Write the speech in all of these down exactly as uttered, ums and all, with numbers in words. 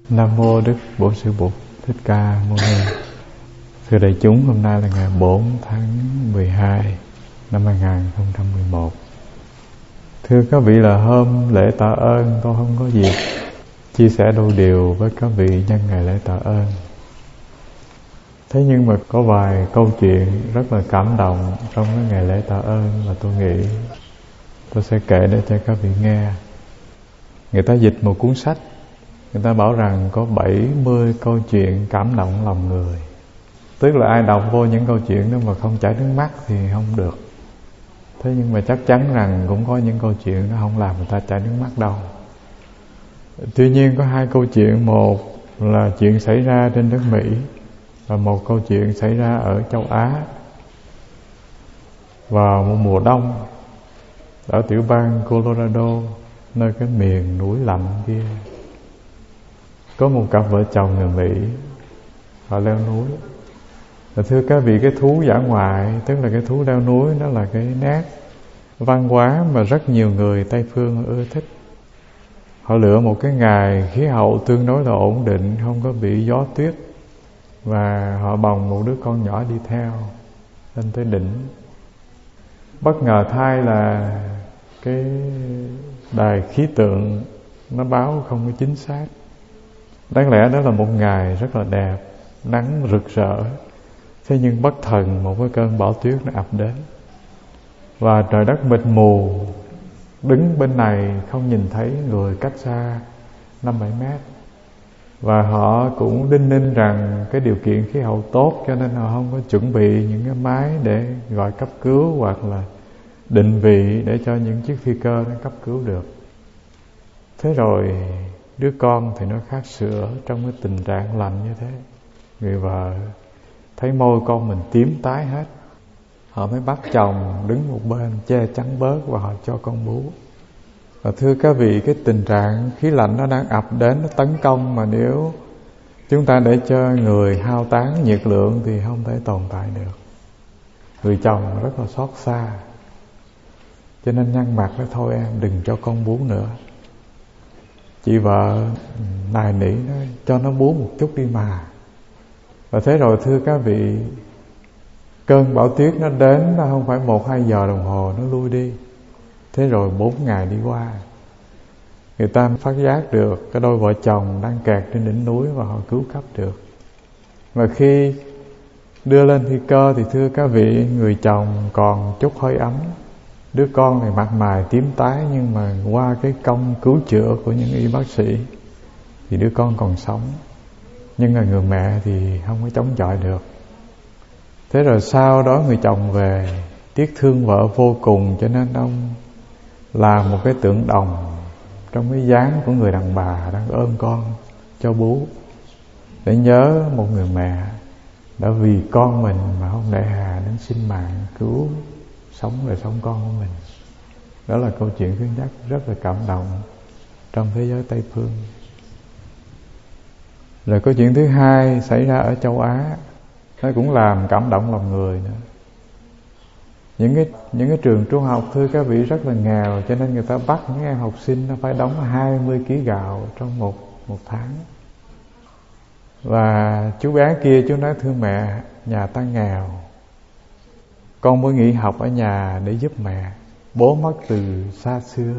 Nam mô Đức Bổn Sư Bụt Thích Ca Mâu Ni. Thưa đại chúng, hôm nay là ngày bốn tháng mười hai năm hai nghìn không trăm mười một. Thưa các vị, là hôm lễ tạ ơn tôi không có dịp chia sẻ đôi điều với các vị nhân ngày lễ tạ ơn. Thế nhưng mà có vài câu chuyện rất là cảm động trong cái ngày lễ tạ ơn mà tôi nghĩ tôi sẽ kể để cho các vị nghe. Người ta dịch một cuốn sách, người ta bảo rằng có bảy mươi câu chuyện cảm động lòng người. Tức là ai đọc vô những câu chuyện đó mà không chảy nước mắt thì không được. Thế nhưng mà chắc chắn rằng cũng có những câu chuyện nó không làm người ta chảy nước mắt đâu. Tuy nhiên có hai câu chuyện, một là chuyện xảy ra trên đất Mỹ và một câu chuyện xảy ra ở châu Á. Vào một mùa đông ở tiểu bang Colorado, nơi cái miền núi lạnh kia, có một cặp vợ chồng người Mỹ, họ leo núi. Và thưa các vị, cái thú dã ngoại, tức là cái thú leo núi, đó là cái nét văn hóa mà rất nhiều người Tây phương ưa thích. Họ lựa một cái ngày khí hậu tương đối là ổn định, không có bị gió tuyết, và họ bồng một đứa con nhỏ đi theo lên tới đỉnh. Bất ngờ thay là cái đài khí tượng nó báo không có chính xác. Đáng lẽ đó là một ngày rất là đẹp, nắng rực rỡ. Thế nhưng bất thần một cái cơn bão tuyết nó ập đến, và trời đất mịt mù. Đứng bên này không nhìn thấy người cách xa năm bảy mét. Và họ cũng đinh ninh rằng cái điều kiện khí hậu tốt, cho nên họ không có chuẩn bị những cái máy để gọi cấp cứu hoặc là định vị để cho những chiếc phi cơ nó cấp cứu được. Thế rồi đứa con thì nó khát sữa trong cái tình trạng lạnh như thế. Người vợ thấy môi con mình tím tái hết, họ mới bắt chồng đứng một bên che chắn bớt và họ cho con bú. Và thưa các vị, cái tình trạng khí lạnh nó đang ập đến, nó tấn công, mà nếu chúng ta để cho người hao tán nhiệt lượng thì không thể tồn tại được. Người chồng rất là xót xa, cho nên nhăn mặt nói thôi em đừng cho con bú nữa. Chị vợ nài nỉ nói cho nó bú một chút đi mà. Và thế rồi thưa các vị, cơn bão tuyết nó đến, nó không phải một hai giờ đồng hồ nó lui đi. Thế rồi bốn ngày đi qua, người ta phát giác được cái đôi vợ chồng đang kẹt trên đỉnh núi và họ cứu cấp được. Và khi đưa lên phi cơ thì thưa các vị, người chồng còn chút hơi ấm. Đứa con này mặt mày tím tái, nhưng mà qua cái công cứu chữa của những y bác sĩ thì đứa con còn sống. Nhưng là người mẹ thì không có chống chọi được. Thế rồi sau đó người chồng về, tiếc thương vợ vô cùng, cho nên ông làm một cái tượng đồng trong cái dáng của người đàn bà đang ôm con cho bú, để nhớ một người mẹ đã vì con mình mà không nể hà đến sinh mạng cứu sống rồi sống con của mình. Đó là câu chuyện thứ nhất rất là cảm động trong thế giới Tây phương. Rồi câu chuyện thứ hai xảy ra ở châu Á, nó cũng làm cảm động lòng người nữa. Những cái những cái trường trung học, thưa các vị, rất là nghèo, cho nên người ta bắt những em học sinh nó phải đóng hai mươi ki lô gam gạo trong một một tháng. Và chú bé kia chú nói thưa mẹ, nhà ta nghèo, con mới nghỉ học ở nhà để giúp mẹ, bố mất từ xa xưa.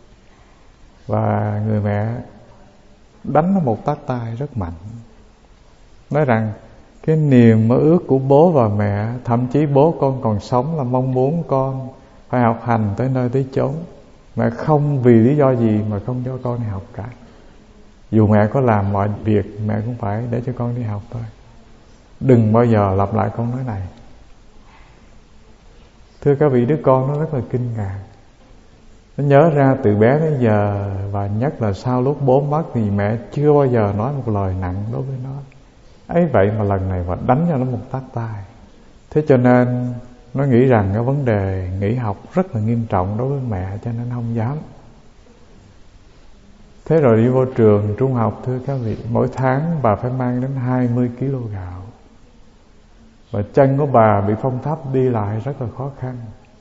Và người mẹ đánh nó một tát tay rất mạnh, nói rằng cái niềm mơ ước của bố và mẹ, thậm chí bố con còn sống, là mong muốn con phải học hành tới nơi tới chốn. Mẹ không vì lý do gì mà không cho con đi học cả. Dù mẹ có làm mọi việc, mẹ cũng phải để cho con đi học thôi. Đừng bao giờ lặp lại câu nói này. Thưa các vị, đứa con nó rất là kinh ngạc. Nó nhớ ra từ bé đến giờ, và nhất là sau lúc bố mất thì mẹ chưa bao giờ nói một lời nặng đối với nó. Ấy vậy mà lần này và đánh cho nó một tát tay. Thế cho nên nó nghĩ rằng cái vấn đề nghỉ học rất là nghiêm trọng đối với mẹ, cho nên không dám. Thế rồi đi vô trường trung học, thưa các vị, mỗi tháng bà phải mang đến hai mươi ki lô gam gạo. Và chân của bà bị phong thấp, đi lại rất là khó khăn.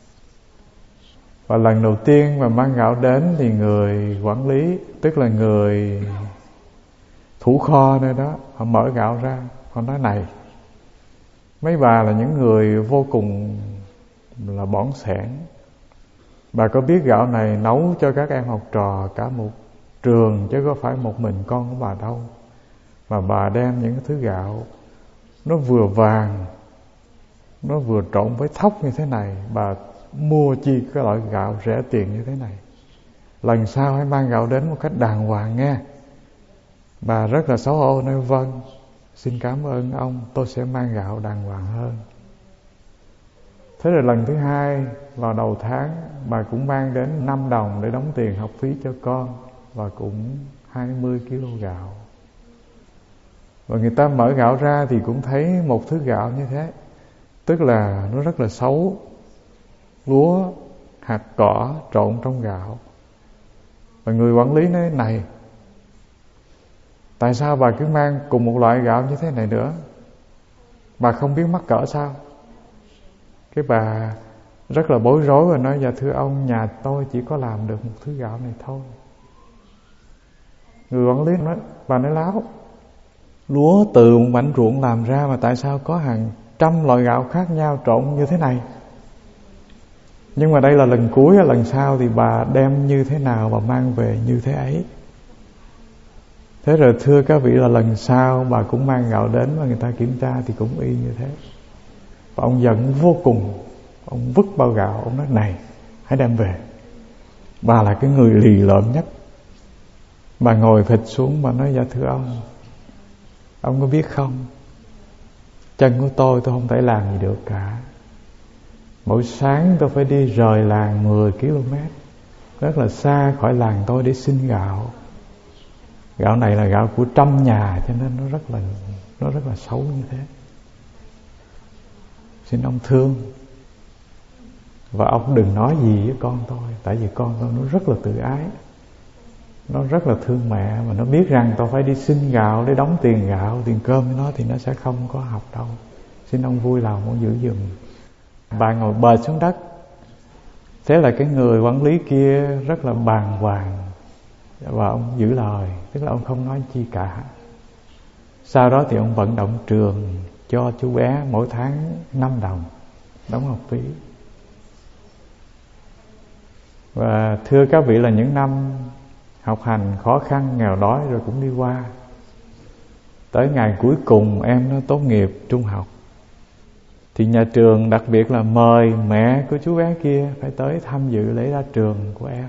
Và lần đầu tiên mà mang gạo đến thì người quản lý, tức là người thủ kho nơi đó, họ mở gạo ra, họ nói này, mấy bà là những người vô cùng là bỏn sẻn, bà có biết gạo này nấu cho các em học trò cả một trường, chứ có phải một mình con của bà đâu. Mà bà đem những cái thứ gạo nó vừa vàng, nó vừa trộn với thóc như thế này, bà mua chi cái loại gạo rẻ tiền như thế này. Lần sau hãy mang gạo đến một cách đàng hoàng nghe. Bà rất là xấu hổ nói vâng, xin cảm ơn ông, tôi sẽ mang gạo đàng hoàng hơn. Thế rồi lần thứ hai vào đầu tháng, bà cũng mang đến năm đồng để đóng tiền học phí cho con, và cũng hai mươi ki lô gạo. Và người ta mở gạo ra thì cũng thấy một thứ gạo như thế, tức là nó rất là xấu, lúa, hạt cỏ trộn trong gạo. Và người quản lý nói này, tại sao bà cứ mang cùng một loại gạo như thế này nữa? Bà không biết mắc cỡ sao? Cái bà rất là bối rối và nói, dạ thưa ông, nhà tôi chỉ có làm được một thứ gạo này thôi. Người quản lý nói, bà nói láo, lúa từ một mảnh ruộng làm ra mà tại sao có hàng trăm loại gạo khác nhau trộn như thế này? Nhưng mà đây là lần cuối, lần sau thì bà đem như thế nào bà mang về như thế ấy. Thế rồi thưa các vị là lần sau bà cũng mang gạo đến và người ta kiểm tra thì cũng y như thế. Và ông giận vô cùng, ông vứt bao gạo, ông nói này, hãy đem về. Bà là cái người lì lợm nhất. Bà ngồi phịch xuống, bà nói, dạ thưa ông, ông có biết không, chân của tôi tôi không thể làm gì được cả. Mỗi sáng tôi phải đi rời làng mười ki lô mét, rất là xa khỏi làng tôi để xin gạo. Gạo này là gạo của trăm nhà, cho nên nó rất là nó rất là xấu như thế. Xin ông thương, và ông đừng nói gì với con tôi, tại vì con tôi nó rất là tự ái, nó rất là thương mẹ, mà nó biết rằng tôi phải đi xin gạo để đóng tiền gạo, tiền cơm với nó, thì nó sẽ không có học đâu. Xin ông vui lòng ông giữ giùm. Bà ngồi bệt xuống đất. Thế là cái người quản lý kia rất là bàng hoàng, và ông giữ lời, tức là ông không nói chi cả. Sau đó thì ông vận động trường cho chú bé mỗi tháng năm đồng đóng học phí. Và thưa các vị là những năm học hành khó khăn, nghèo đói rồi cũng đi qua. Tới ngày cuối cùng em nó tốt nghiệp trung học, thì nhà trường đặc biệt là mời mẹ của chú bé kia phải tới tham dự lễ ra trường của em.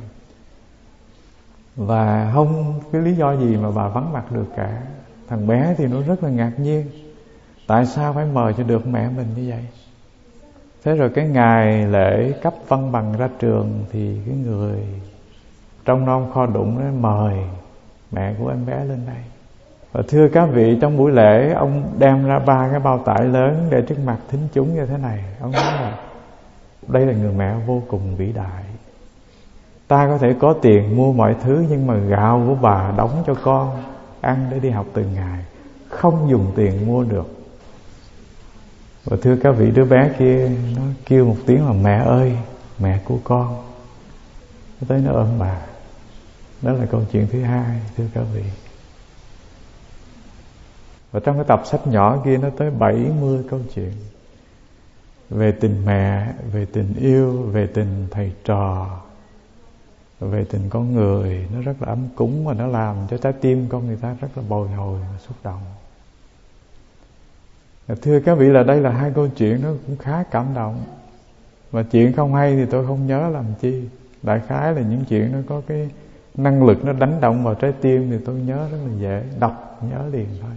Và không cái lý do gì mà bà vắng mặt được cả. Thằng bé thì nó rất là ngạc nhiên, tại sao phải mời cho được mẹ mình như vậy. Thế rồi cái ngày lễ cấp văn bằng ra trường thì cái người trong non kho đụng nó mời mẹ của em bé lên đây. Và thưa các vị, trong buổi lễ ông đem ra ba cái bao tải lớn để trước mặt thính chúng như thế này. Ông nói là đây là người mẹ vô cùng vĩ đại. Ta có thể có tiền mua mọi thứ, nhưng mà gạo của bà đóng cho con ăn để đi học từng ngày, không dùng tiền mua được. Và thưa các vị, đứa bé kia nó kêu một tiếng là mẹ ơi, mẹ của con. Nó tới nó ôm bà. Đó là câu chuyện thứ hai, thưa các vị. Và trong cái tập sách nhỏ kia nó tới bảy mươi câu chuyện về tình mẹ, về tình yêu, về tình thầy trò, về tình con người. Nó rất là ấm cúng và nó làm cho trái tim con người ta rất là bồi hồi và xúc động. Và thưa các vị là đây là hai câu chuyện nó cũng khá cảm động. Và chuyện không hay thì tôi không nhớ làm chi. Đại khái là những chuyện nó có cái năng lực nó đánh động vào trái tim thì tôi nhớ rất là dễ, đọc nhớ liền thôi.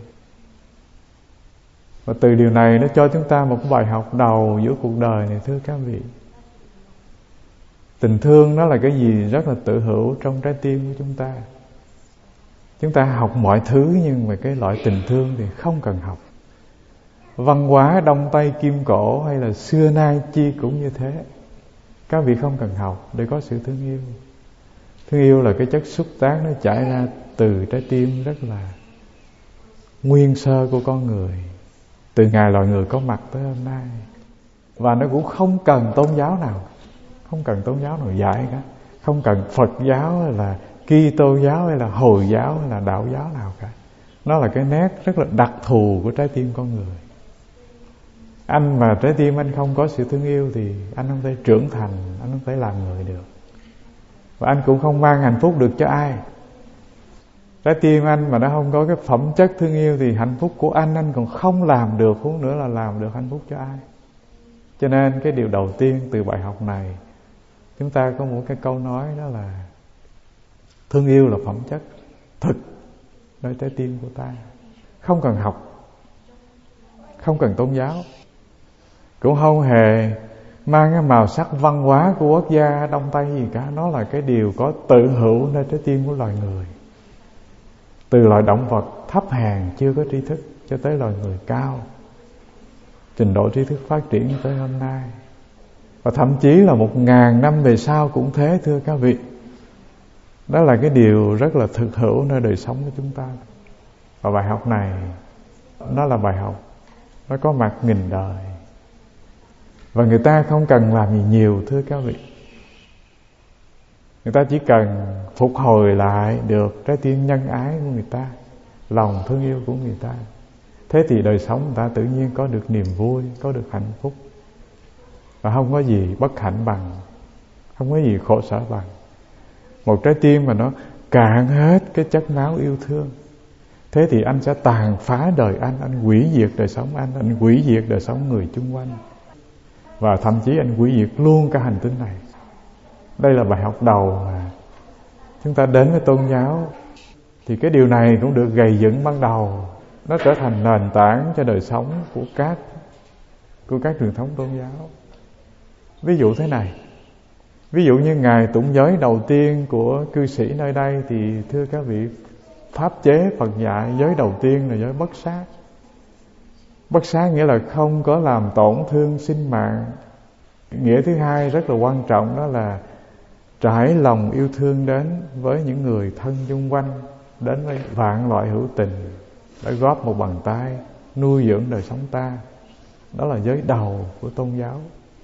Và từ điều này nó cho chúng ta một bài học đầu giữa cuộc đời này, thưa các vị. Tình thương nó là cái gì rất là tự hữu trong trái tim của chúng ta. Chúng ta học mọi thứ, nhưng mà cái loại tình thương thì không cần học. Văn hóa Đông Tây Kim Cổ hay là xưa nay chi cũng như thế. Các vị không cần học để có sự thương yêu. Thương yêu là cái chất xúc tác nó chảy ra từ trái tim rất là nguyên sơ của con người, từ ngày loài người có mặt tới hôm nay. Và nó cũng không cần tôn giáo nào, không cần tôn giáo nào dạy cả, không cần Phật giáo hay là Kitô giáo hay là Hồi giáo hay là đạo giáo nào cả. Nó là cái nét rất là đặc thù của trái tim con người. Anh mà trái tim anh không có sự thương yêu thì anh không thể trưởng thành, anh không thể làm người được. Và anh cũng không mang hạnh phúc được cho ai. Trái tim anh mà nó không có cái phẩm chất thương yêu thì hạnh phúc của anh anh còn không làm được, huống nữa là làm được hạnh phúc cho ai. Cho nên cái điều đầu tiên từ bài học này, chúng ta có một cái câu nói đó là thương yêu là phẩm chất thực nơi trái tim của ta. Không cần học, không cần tôn giáo, cũng không hề mang cái màu sắc văn hóa của quốc gia Đông Tây gì cả. Nó là cái điều có tự hữu nơi trái tim của loài người. Từ loài động vật thấp hèn chưa có tri thức cho tới loài người cao, trình độ tri thức phát triển tới hôm nay. Và thậm chí là một ngàn năm về sau cũng thế, thưa các vị. Đó là cái điều rất là thực hữu nơi đời sống của chúng ta. Và bài học này, nó là bài học nó có mặt nghìn đời. Và người ta không cần làm gì nhiều, thưa các vị. Người ta chỉ cần phục hồi lại được trái tim nhân ái của người ta, lòng thương yêu của người ta. Thế thì đời sống người ta tự nhiên có được niềm vui, có được hạnh phúc. Và không có gì bất hạnh bằng, không có gì khổ sở bằng một trái tim mà nó cạn hết cái chất máu yêu thương. Thế thì anh sẽ tàn phá đời anh, anh hủy diệt đời sống anh, anh hủy diệt đời sống người chung quanh. Và thậm chí anh hủy diệt luôn cả hành tinh này. Đây là bài học đầu mà chúng ta đến với tôn giáo. Thì cái điều này cũng được gầy dựng ban đầu. Nó trở thành nền tảng cho đời sống của các của các truyền thống tôn giáo. Ví dụ thế này, ví dụ như ngày tụng giới đầu tiên của cư sĩ nơi đây thì thưa các vị, pháp chế Phật dạy giới đầu tiên là giới bất sát. Bất sát nghĩa là không có làm tổn thương sinh mạng. Nghĩa thứ hai rất là quan trọng, đó là trải lòng yêu thương đến với những người thân chung quanh, đến với vạn loại hữu tình, đã góp một bàn tay nuôi dưỡng đời sống ta. Đó là giới đầu của tôn giáo.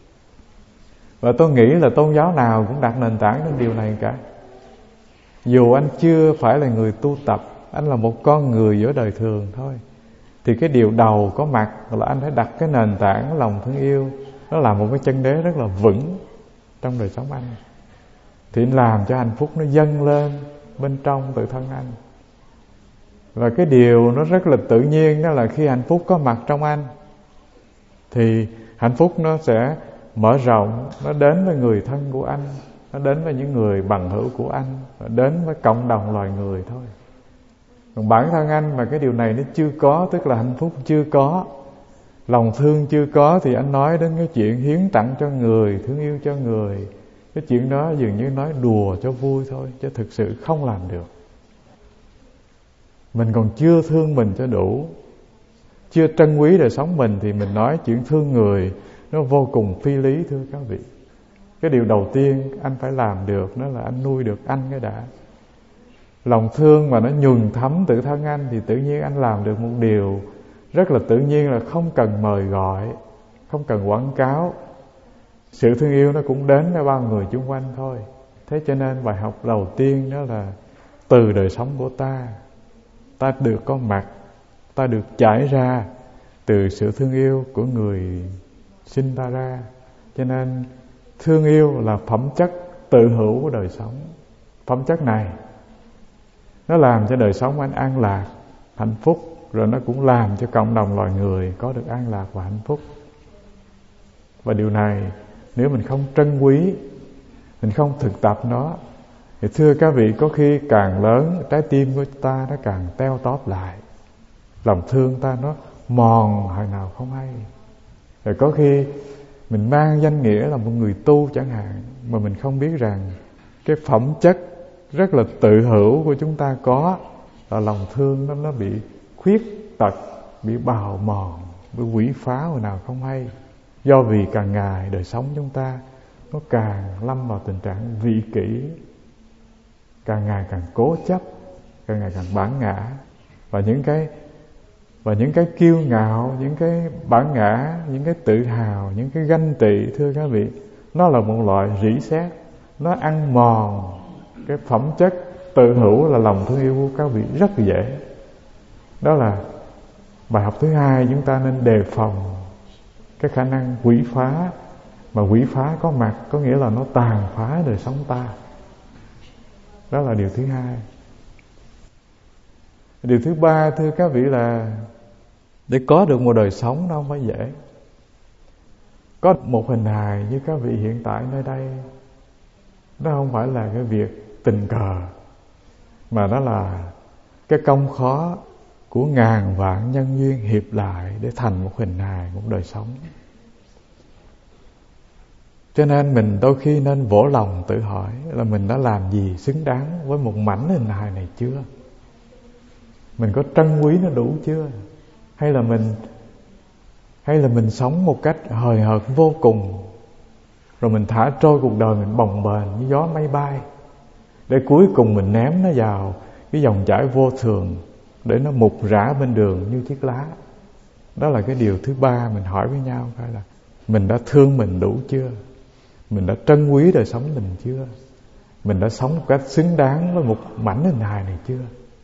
Và tôi nghĩ là tôn giáo nào cũng đặt nền tảng trên điều này cả. Dù anh chưa phải là người tu tập, anh là một con người giữa đời thường thôi, thì cái điều đầu có mặt là anh phải đặt cái nền tảng lòng thương yêu. Nó là một cái chân đế rất là vững trong đời sống anh. Thì anh làm cho hạnh phúc nó dâng lên bên trong tự thân anh. Và cái điều nó rất là tự nhiên, đó là khi hạnh phúc có mặt trong anh thì hạnh phúc nó sẽ mở rộng, nó đến với người thân của anh, nó đến với những người bằng hữu của anh, nó đến với cộng đồng loài người thôi. Còn bản thân anh mà cái điều này nó chưa có, tức là hạnh phúc chưa có, lòng thương chưa có, thì anh nói đến cái chuyện hiến tặng cho người, thương yêu cho người, cái chuyện đó dường như nói đùa cho vui thôi, chứ thực sự không làm được. Mình còn chưa thương mình cho đủ, chưa trân quý đời sống mình, thì mình nói chuyện thương người nó vô cùng phi lý, thưa các vị. Cái điều đầu tiên anh phải làm được đó là anh nuôi được anh cái đã. Lòng thương mà nó nhuần thấm tự thân anh thì tự nhiên anh làm được một điều rất là tự nhiên, là không cần mời gọi, không cần quảng cáo. Sự thương yêu nó cũng đến với bao người chung quanh thôi. Thế cho nên bài học đầu tiên đó là từ đời sống của ta, ta được có mặt, ta được trải ra từ sự thương yêu của người sinh ta ra. Cho nên thương yêu là phẩm chất tự hữu của đời sống. Phẩm chất này nó làm cho đời sống anh an lạc, hạnh phúc, rồi nó cũng làm cho cộng đồng loài người có được an lạc và hạnh phúc. Và điều này nếu mình không trân quý, mình không thực tập nó, thì thưa các vị, có khi càng lớn trái tim của ta nó càng teo tóp lại, lòng thương ta nó mòn hồi nào không hay. Rồi có khi mình mang danh nghĩa là một người tu chẳng hạn, mà mình không biết rằng cái phẩm chất rất là tự hữu của chúng ta có là lòng thương nó, nó bị khuyết tật, bị bào mòn, bị quỷ phá hồi nào không hay. Do vì càng ngày đời sống chúng ta nó càng lâm vào tình trạng vị kỷ, càng ngày càng cố chấp, càng ngày càng bản ngã. Và những cái Và những cái kiêu ngạo, những cái bản ngã, những cái tự hào, những cái ganh tị, thưa các vị, nó là một loại rỉ sét, nó ăn mòn cái phẩm chất tự hữu là lòng thương yêu của các vị rất dễ. Đó là bài học thứ hai, chúng ta nên đề phòng cái khả năng quỷ phá. Mà quỷ phá có mặt có nghĩa là nó tàn phá đời sống ta. Đó là điều thứ hai. Điều thứ ba, thưa các vị, là để có được một đời sống nó không phải dễ. Có một hình hài như các vị hiện tại nơi đây, nó không phải là cái việc tình cờ, mà nó là cái công khó của ngàn vạn nhân duyên hiệp lại để thành một hình hài, một đời sống. Cho nên mình đôi khi nên vỗ lòng tự hỏi là mình đã làm gì xứng đáng với một mảnh hình hài này chưa? Mình có trân quý nó đủ chưa? Hay là mình Hay là mình sống một cách hời hợt vô cùng, rồi mình thả trôi cuộc đời mình bồng bềnh như gió mây bay, để cuối cùng mình ném nó vào cái dòng chảy vô thường, để nó mục rã bên đường như chiếc lá. Đó là cái điều thứ ba mình hỏi với nhau, phải là mình đã thương mình đủ chưa? Mình đã trân quý đời sống mình chưa? Mình đã sống một cách xứng đáng với một mảnh hình hài này chưa?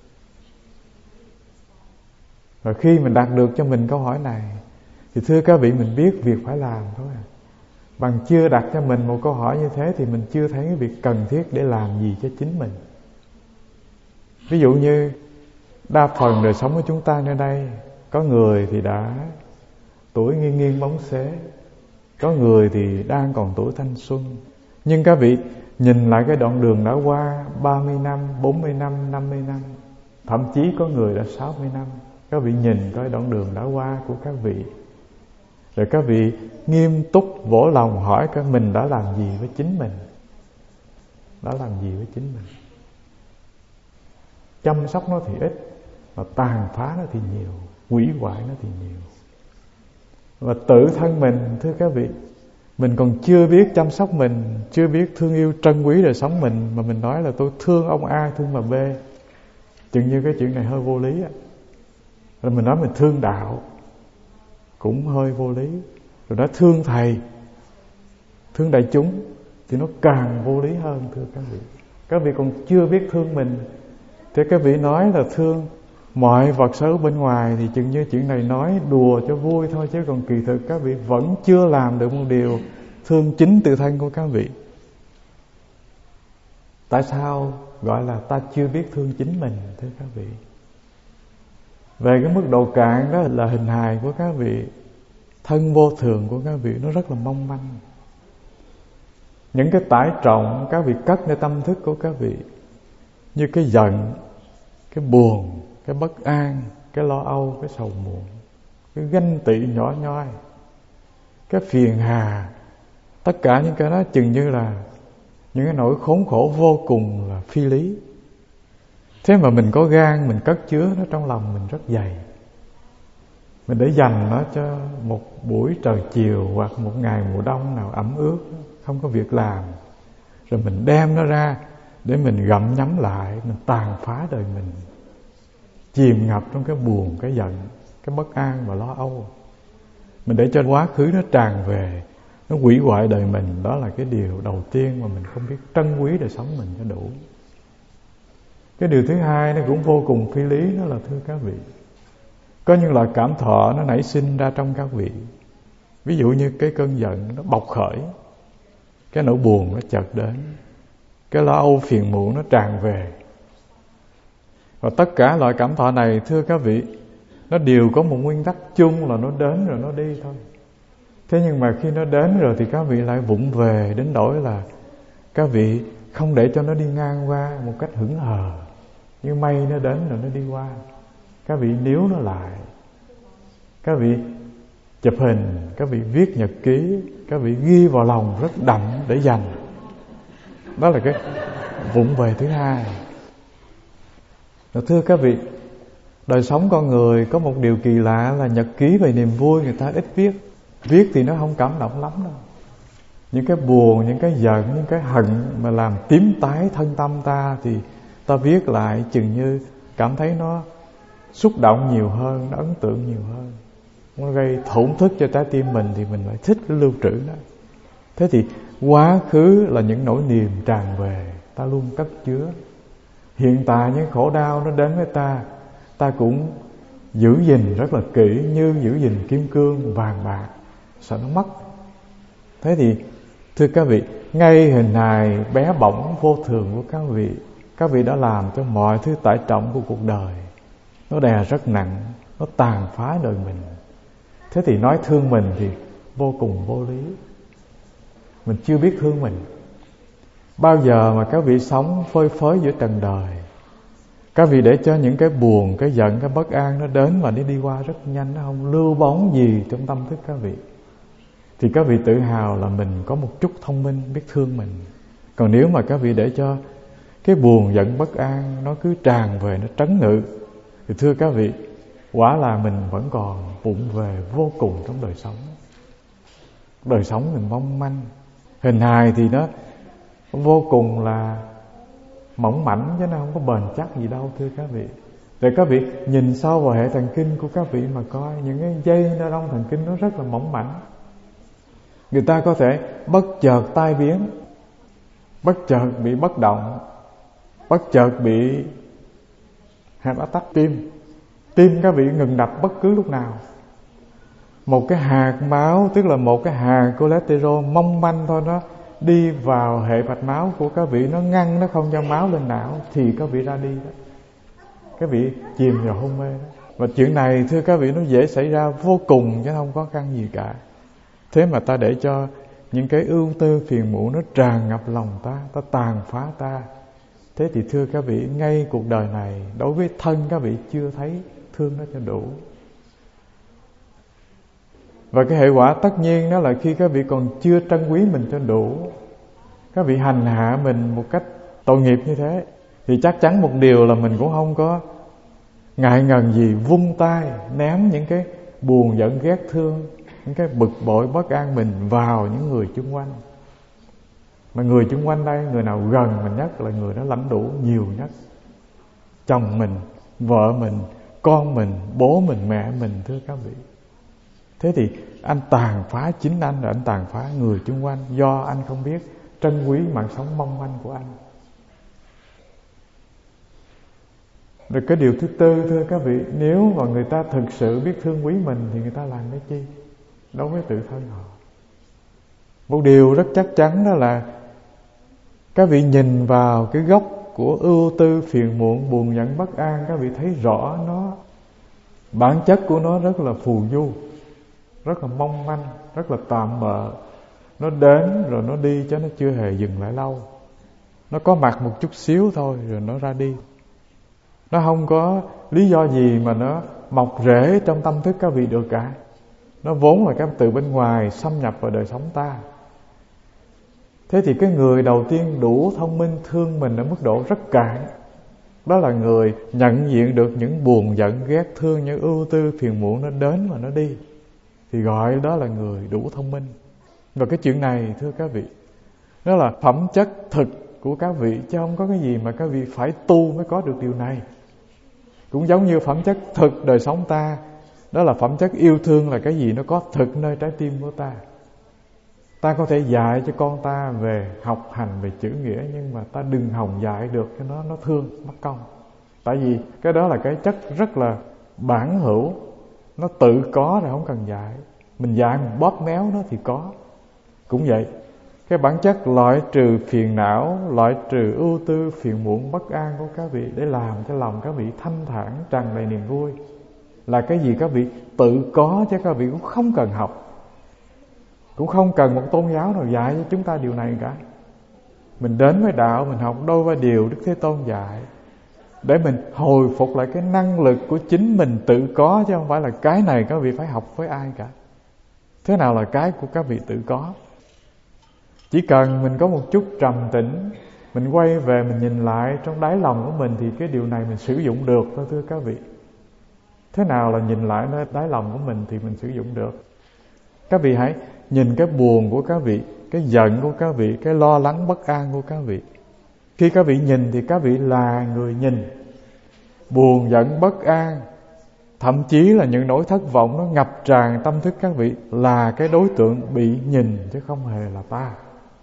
Và khi mình đạt được cho mình câu hỏi này, thì thưa các vị, mình biết việc phải làm thôi à. Bằng chưa đặt cho mình một câu hỏi như thế thì mình chưa thấy cái việc cần thiết để làm gì cho chính mình. Ví dụ như đa phần đời sống của chúng ta nơi đây, có người thì đã tuổi nghiêng nghiêng bóng xế, có người thì đang còn tuổi thanh xuân. Nhưng các vị nhìn lại cái đoạn đường đã qua ba mươi năm, bốn mươi năm, năm mươi năm, thậm chí có người đã sáu mươi năm. Các vị nhìn coi đoạn đường đã qua của các vị, rồi các vị nghiêm túc vỗ lòng hỏi coi mình đã làm gì với chính mình. Đã làm gì với chính mình? Chăm sóc nó thì ít, mà tàn phá nó thì nhiều, hủy hoại nó thì nhiều. Và tự thân mình, thưa các vị, mình còn chưa biết chăm sóc mình, chưa biết thương yêu trân quý đời sống mình, mà mình nói là tôi thương ông A, thương bà B, chừng như cái chuyện này hơi vô lý á. Rồi mình nói mình thương đạo cũng hơi vô lý. Rồi nói thương thầy, thương đại chúng thì nó càng vô lý hơn, thưa các vị. Các vị còn chưa biết thương mình, thì các vị nói là thương mọi vật sở bên ngoài, thì chừng như chuyện này nói đùa cho vui thôi, chứ còn kỳ thực các vị vẫn chưa làm được một điều thương chính tự thân của các vị. Tại sao gọi là ta chưa biết thương chính mình, thưa các vị? Về cái mức độ cạn đó là hình hài của các vị, thân vô thường của các vị nó rất là mong manh. Những cái tải trọng các vị cấtในtâm thức của các vị, như cái giận, cái buồn, cái bất an, cái lo âu, cái sầu muộn, cái ganh tị nhỏ nhoi, cái phiền hà, tất cả những cái đó chừng như là những cái nỗi khốn khổ vô cùng là phi lý. Thế mà mình có gan, mình cất chứa nó trong lòng mình rất dày. Mình để dành nó cho một buổi trời chiều hoặc một ngày mùa đông nào ẩm ướt, không có việc làm, rồi mình đem nó ra để mình gặm nhấm lại, mình tàn phá đời mình, chìm ngập trong cái buồn, cái giận, cái bất an và lo âu. Mình để cho quá khứ nó tràn về, nó hủy hoại đời mình. Đó là cái điều đầu tiên mà mình không biết trân quý đời sống mình cho đủ. Cái điều thứ hai nó cũng vô cùng phi lý, đó là thưa các vị, có những loại cảm thọ nó nảy sinh ra trong các vị. Ví dụ như cái cơn giận nó bộc khởi, cái nỗi buồn nó chợt đến, cái lo âu phiền muộn nó tràn về. Và tất cả loại cảm thọ này, thưa các vị, nó đều có một nguyên tắc chung là nó đến rồi nó đi thôi. Thế nhưng mà khi nó đến rồi thì các vị lại vụng về đến nỗi là các vị không để cho nó đi ngang qua một cách hững hờ. Như mây nó đến rồi nó đi qua, các vị níu nó lại, các vị chụp hình, các vị viết nhật ký, các vị ghi vào lòng rất đậm để dành. Đó là cái vụng về thứ hai. Và thưa các vị, đời sống con người có một điều kỳ lạ là nhật ký về niềm vui người ta ít viết. Viết thì nó không cảm động lắm đâu. Những cái buồn, những cái giận, những cái hận mà làm tím tái thân tâm ta thì ta viết lại chừng như cảm thấy nó xúc động nhiều hơn, nó ấn tượng nhiều hơn, nó gây thổn thức cho trái tim mình, thì mình lại thích cái lưu trữ đó. Thế thì quá khứ là những nỗi niềm tràn về, ta luôn cất chứa. Hiện tại những khổ đau nó đến với ta, ta cũng giữ gìn rất là kỹ, như giữ gìn kim cương vàng bạc, sợ nó mất. Thế thì thưa các vị, ngay hình hài bé bỏng vô thường của các vị, các vị đã làm cho mọi thứ tải trọng của cuộc đời nó đè rất nặng, nó tàn phá đời mình. Thế thì nói thương mình thì vô cùng vô lý. Mình chưa biết thương mình. Bao giờ mà các vị sống phơi phới giữa trần đời, các vị để cho những cái buồn, cái giận, cái bất an nó đến và nó đi qua rất nhanh, nó không lưu bóng gì trong tâm thức các vị, thì các vị tự hào là mình có một chút thông minh, biết thương mình. Còn nếu mà các vị để cho cái buồn giận bất an nó cứ tràn về, nó trấn ngự, thì thưa các vị, quả là mình vẫn còn vụng về vô cùng trong đời sống. Đời sống mình mong manh, hình hài thì nó vô cùng là mỏng mảnh, chứ nó không có bền chắc gì đâu thưa các vị. Để các vị nhìn sâu vào hệ thần kinh của các vị mà coi, những cái dây trong thần kinh nó rất là mỏng mảnh. Người ta có thể bất chợt tai biến, bất chợt bị bất động, bất chợt bị hẹp áp tắc tim, tim các vị ngừng đập bất cứ lúc nào. Một cái hạt máu, tức là một cái hạt cholesterol mong manh thôi, nó đi vào hệ mạch máu của các vị, nó ngăn, nó không cho máu lên não, thì các vị ra đi đó, các vị chìm vào hôn mê đó. Và chuyện này thưa các vị, nó dễ xảy ra vô cùng chứ không có khăn gì cả. Thế mà ta để cho những cái ưu tư phiền muộn nó tràn ngập lòng ta, ta tàn phá ta. Thế thì thưa các vị, ngay cuộc đời này đối với thân các vị chưa thấy thương nó cho đủ. Và cái hệ quả tất nhiên đó là khi các vị còn chưa trân quý mình cho đủ, các vị hành hạ mình một cách tội nghiệp như thế, thì chắc chắn một điều là mình cũng không có ngại ngần gì vung tay ném những cái buồn giận ghét thương, những cái bực bội bất an mình vào những người chung quanh. Mà người chung quanh đây, người nào gần mình nhất là người đó lãnh đủ nhiều nhất. Chồng mình, vợ mình, con mình, bố mình, mẹ mình thưa các vị. Thế thì anh tàn phá chính anh, rồi anh tàn phá người chung quanh, do anh không biết trân quý mạng sống mong manh của anh. Rồi cái điều thứ tư thưa các vị, nếu mà người ta thực sự biết thương quý mình thì người ta làm cái chi đối với tự thân họ? Một điều rất chắc chắn đó là các vị nhìn vào cái gốc của ưu tư phiền muộn, buồn giận bất an, các vị thấy rõ nó, bản chất của nó rất là phù du, rất là mong manh, rất là tạm bợ. Nó đến rồi nó đi chứ nó chưa hề dừng lại lâu. Nó có mặt một chút xíu thôi rồi nó ra đi. Nó không có lý do gì mà nó mọc rễ trong tâm thức các vị được cả. Nó vốn là cái từ bên ngoài xâm nhập vào đời sống ta. Thế thì cái người đầu tiên đủ thông minh thương mình ở mức độ rất cạn, đó là người nhận diện được những buồn giận ghét thương, những ưu tư phiền muộn nó đến và nó đi, thì gọi đó là người đủ thông minh. Và cái chuyện này thưa các vị, đó là phẩm chất thực của các vị, chứ không có cái gì mà các vị phải tu mới có được điều này. Cũng giống như phẩm chất thực đời sống ta, đó là phẩm chất yêu thương, là cái gì nó có thực nơi trái tim của ta. Ta có thể dạy cho con ta về học hành, về chữ nghĩa, nhưng mà ta đừng hòng dạy được cho nó nó thương, mất công. Tại vì cái đó là cái chất rất là bản hữu, nó tự có rồi không cần dạy. Mình dạy mình bóp méo nó thì có. Cũng vậy, cái bản chất loại trừ phiền não, loại trừ ưu tư, phiền muộn, bất an của các vị, để làm cho lòng các vị thanh thản, tràn đầy niềm vui, là cái gì các vị tự có, chứ các vị cũng không cần học, cũng không cần một tôn giáo nào dạy cho chúng ta điều này cả. Mình đến với đạo, mình học đôi ba điều Đức Thế Tôn dạy, để mình hồi phục lại cái năng lực của chính mình tự có, chứ không phải là cái này các vị phải học với ai cả. Thế nào là cái của các vị tự có? Chỉ cần mình có một chút trầm tĩnh, mình quay về mình nhìn lại trong đáy lòng của mình, thì cái điều này mình sử dụng được thôi thưa các vị. Thế nào là nhìn lại nơi đáy lòng của mình thì mình sử dụng được? Các vị hãy nhìn cái buồn của các vị, cái giận của các vị, cái lo lắng bất an của các vị. Khi các vị nhìn thì các vị là người nhìn. Buồn giận bất an, thậm chí là những nỗi thất vọng nó ngập tràn tâm thức các vị, là cái đối tượng bị nhìn chứ không hề là ta.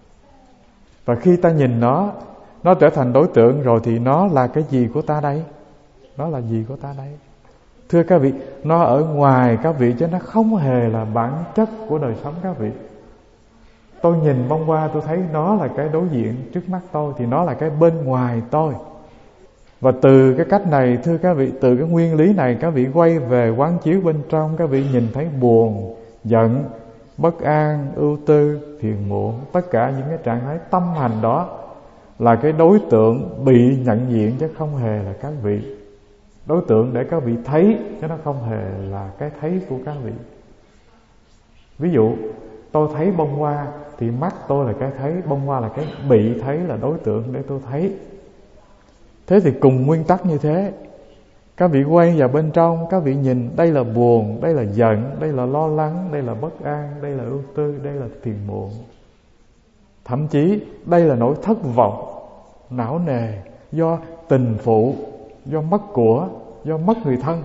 Và khi ta nhìn nó, nó trở thành đối tượng rồi, thì nó là cái gì của ta đây? Nó là gì của ta đây? Thưa các vị, nó ở ngoài các vị chứ nó không hề là bản chất của đời sống các vị. Tôi nhìn bông hoa, tôi thấy nó là cái đối diện trước mắt tôi, thì nó là cái bên ngoài tôi. Và từ cái cách này, thưa các vị, từ cái nguyên lý này, các vị quay về quán chiếu bên trong, các vị nhìn thấy buồn, giận, bất an, ưu tư, phiền muộn, tất cả những cái trạng thái tâm hành đó là cái đối tượng bị nhận diện, chứ không hề là các vị. Đối tượng để các vị thấy, chứ nó không hề là cái thấy của các vị. Ví dụ, tôi thấy bông hoa thì mắt tôi là cái thấy, bông hoa là cái bị thấy, là đối tượng để tôi thấy. Thế thì cùng nguyên tắc như thế, các vị quay vào bên trong, các vị nhìn, đây là buồn, đây là giận, đây là lo lắng, đây là bất an, đây là ưu tư, đây là phiền muộn. Thậm chí đây là nỗi thất vọng, não nề do tình phụ, do mất của, do mất người thân.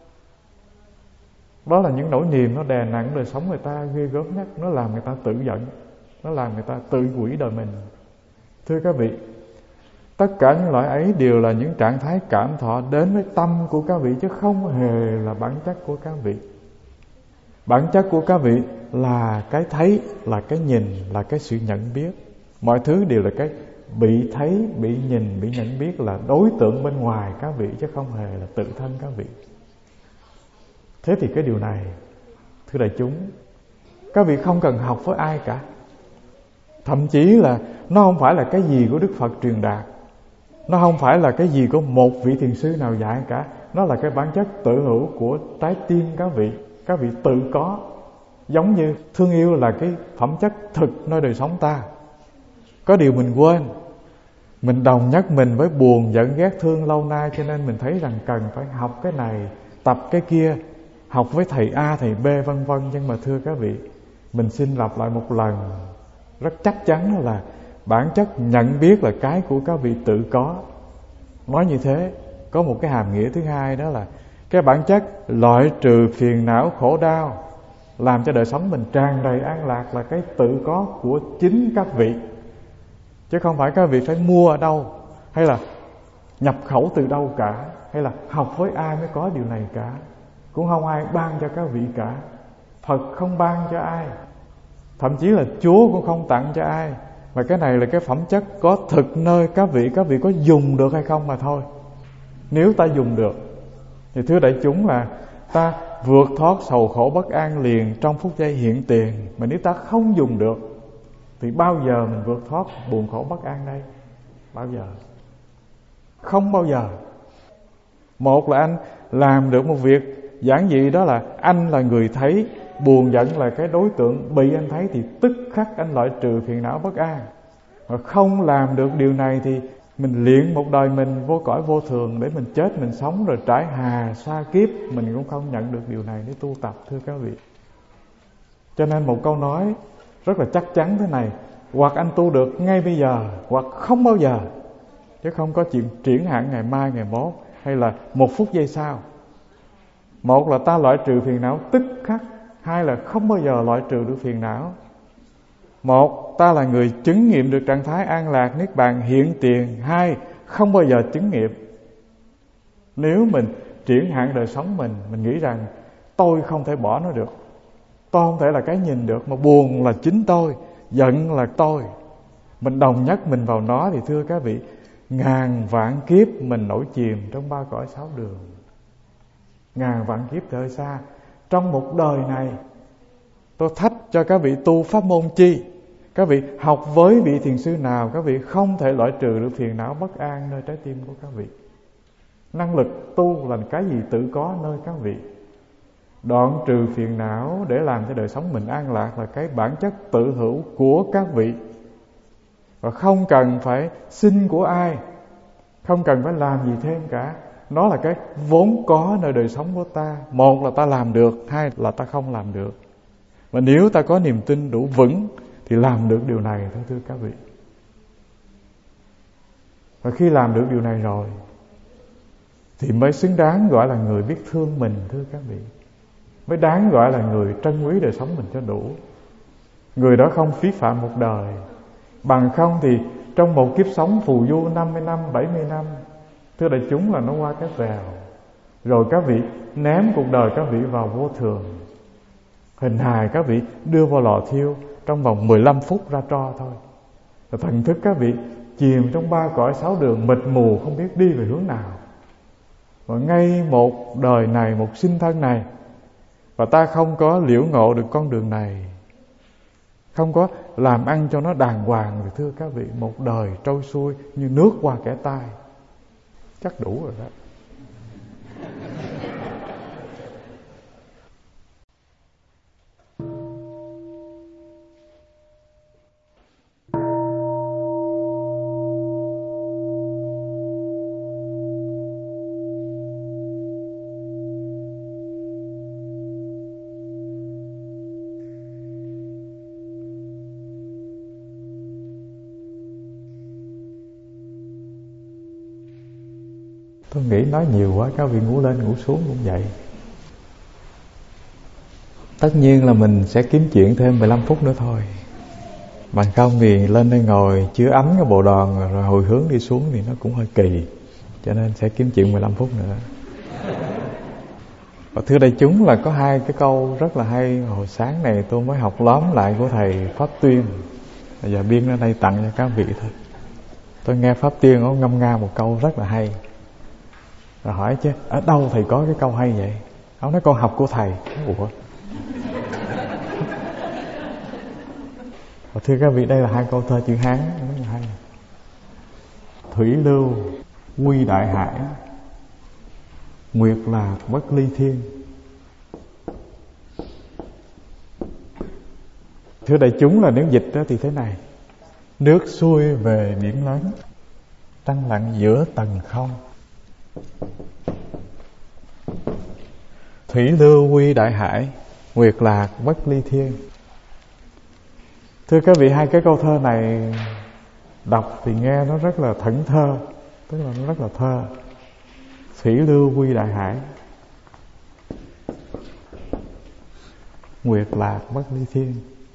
Đó là những nỗi niềm nó đè nặng đời sống người ta ghê gớm nhất. Nó làm người ta tự giận, nó làm người ta tự hủy đời mình. Thưa các vị, tất cả những loại ấy đều là những trạng thái cảm thọ đến với tâm của các vị, chứ không hề là bản chất của các vị. Bản chất của các vị là cái thấy, là cái nhìn, là cái sự nhận biết. Mọi thứ đều là cái bị thấy, bị nhìn, bị nhận biết, là đối tượng bên ngoài các vị, chứ không hề là tự thân các vị. Thế thì cái điều này, thưa đại chúng, các vị không cần học với ai cả. Thậm chí là nó không phải là cái gì của Đức Phật truyền đạt, nó không phải là cái gì của một vị thiền sư nào dạy cả. Nó là cái bản chất tự hữu của trái tim các vị. Các vị tự có. Giống như thương yêu là cái phẩm chất thực nơi đời sống ta. Có điều mình quên, mình đồng nhất mình với buồn, giận, ghét, thương lâu nay, cho nên mình thấy rằng cần phải học cái này, tập cái kia, học với thầy A, thầy B, vân vân. Nhưng mà thưa các vị, mình xin lặp lại một lần rất chắc chắn là bản chất nhận biết là cái của các vị tự có. Nói như thế có một cái hàm nghĩa thứ hai, đó là cái bản chất loại trừ phiền não khổ đau, làm cho đời sống mình tràn đầy an lạc, là cái tự có của chính các vị. Chứ không phải các vị phải mua ở đâu, hay là nhập khẩu từ đâu cả, hay là học với ai mới có điều này cả. Cũng không ai ban cho các vị cả. Phật không ban cho ai, thậm chí là Chúa cũng không tặng cho ai. Mà cái này là cái phẩm chất có thực nơi các vị. Các vị có dùng được hay không mà thôi. Nếu ta dùng được thì thưa đại chúng là ta vượt thoát sầu khổ bất an liền trong phút giây hiện tiền. Mà nếu ta không dùng được thì bao giờ mình vượt thoát buồn khổ bất an đây? Bao giờ? Không bao giờ. Một là anh làm được một việc giản dị, đó là anh là người thấy buồn giận là cái đối tượng bị anh thấy, thì tức khắc anh loại trừ phiền não bất an. Mà không làm được điều này thì mình luyện một đời mình vô cõi vô thường, để mình chết mình sống rồi trải hà xa kiếp, mình cũng không nhận được điều này để tu tập, thưa các vị. Cho nên một câu nói rất là chắc chắn thế này: hoặc anh tu được ngay bây giờ, hoặc không bao giờ. Chứ không có chuyện triển hạn ngày mai, ngày mốt, hay là một phút giây sau. Một là ta loại trừ phiền não tức khắc, hai là không bao giờ loại trừ được phiền não. Một, ta là người chứng nghiệm được trạng thái an lạc niết bàn hiện tiền. Hai, không bao giờ chứng nghiệm. Nếu mình triển hạn đời sống mình, mình nghĩ rằng tôi không thể bỏ nó được, tôi không thể là cái nhìn được, mà buồn là chính tôi, giận là tôi, mình đồng nhất mình vào nó, thì thưa các vị, ngàn vạn kiếp mình nổi chìm trong ba cõi sáu đường. Ngàn vạn kiếp thời xa. Trong một đời này, tôi thách cho các vị tu pháp môn chi, các vị học với vị thiền sư nào, các vị không thể loại trừ được phiền não bất an nơi trái tim của các vị. Năng lực tu là cái gì tự có nơi các vị. Đoạn trừ phiền não để làm cho đời sống mình an lạc là cái bản chất tự hữu của các vị. Và không cần phải xin của ai, không cần phải làm gì thêm cả. Nó là cái vốn có nơi đời sống của ta. Một là ta làm được, hai là ta không làm được. Và nếu ta có niềm tin đủ vững thì làm được điều này thôi, thưa các vị. Và khi làm được điều này rồi thì mới xứng đáng gọi là người biết thương mình, thưa các vị. Mới đáng gọi là người trân quý đời sống mình cho đủ. Người đó không phí phạm một đời. Bằng không thì trong một kiếp sống phù du năm mươi năm, bảy mươi năm, thưa đại chúng, là nó qua cái vèo. Rồi các vị ném cuộc đời các vị vào vô thường, hình hài các vị đưa vào lò thiêu, trong vòng mười lăm phút ra tro thôi. Rồi thần thức các vị chìm trong ba cõi sáu đường, mịt mù không biết đi về hướng nào. Và ngay một đời này, một sinh thân này, và ta không có liễu ngộ được con đường này, không có làm ăn cho nó đàng hoàng, thì thưa các vị, một đời trôi xuôi như nước qua kẻ tai, chắc đủ rồi đó. Tôi nghĩ nói nhiều quá, các vị ngủ lên ngủ xuống cũng vậy. Tất nhiên là mình sẽ kiếm chuyện thêm mười lăm phút nữa thôi. Bằng không thì lên đây ngồi chứa ấm cái bộ đòn rồi hồi hướng đi xuống thì nó cũng hơi kỳ. Cho nên sẽ kiếm chuyện mười lăm phút nữa. Và thưa đại chúng, là có hai cái câu rất là hay. Hồi sáng này tôi mới học lóm lại của thầy Pháp Tuyên. Bây giờ biên ra đây tặng cho các vị thôi. Tôi nghe Pháp Tuyên ông ngâm nga một câu rất là hay. Rồi hỏi chứ ở đâu thầy có cái câu hay vậy? Ông nói con học của thầy. Ủa? Và thưa các vị, đây là hai câu thơ chữ Hán rất là hay. Thủy lưu quy đại hải, nguyệt lạc bất ly thiên. Thưa đại chúng, là nếu dịch đó thì thế này: nước xuôi về biển lớn, trăng lặng giữa tầng không. Thủy lưu quy đại hải, nguyệt lạc bất ly thiên. Thưa các vị, hai cái câu thơ này đọc thì nghe nó rất là thẫn thơ, tức là nó rất là thơ. Thủy lưu quy đại hải, nguyệt lạc bất ly thiên.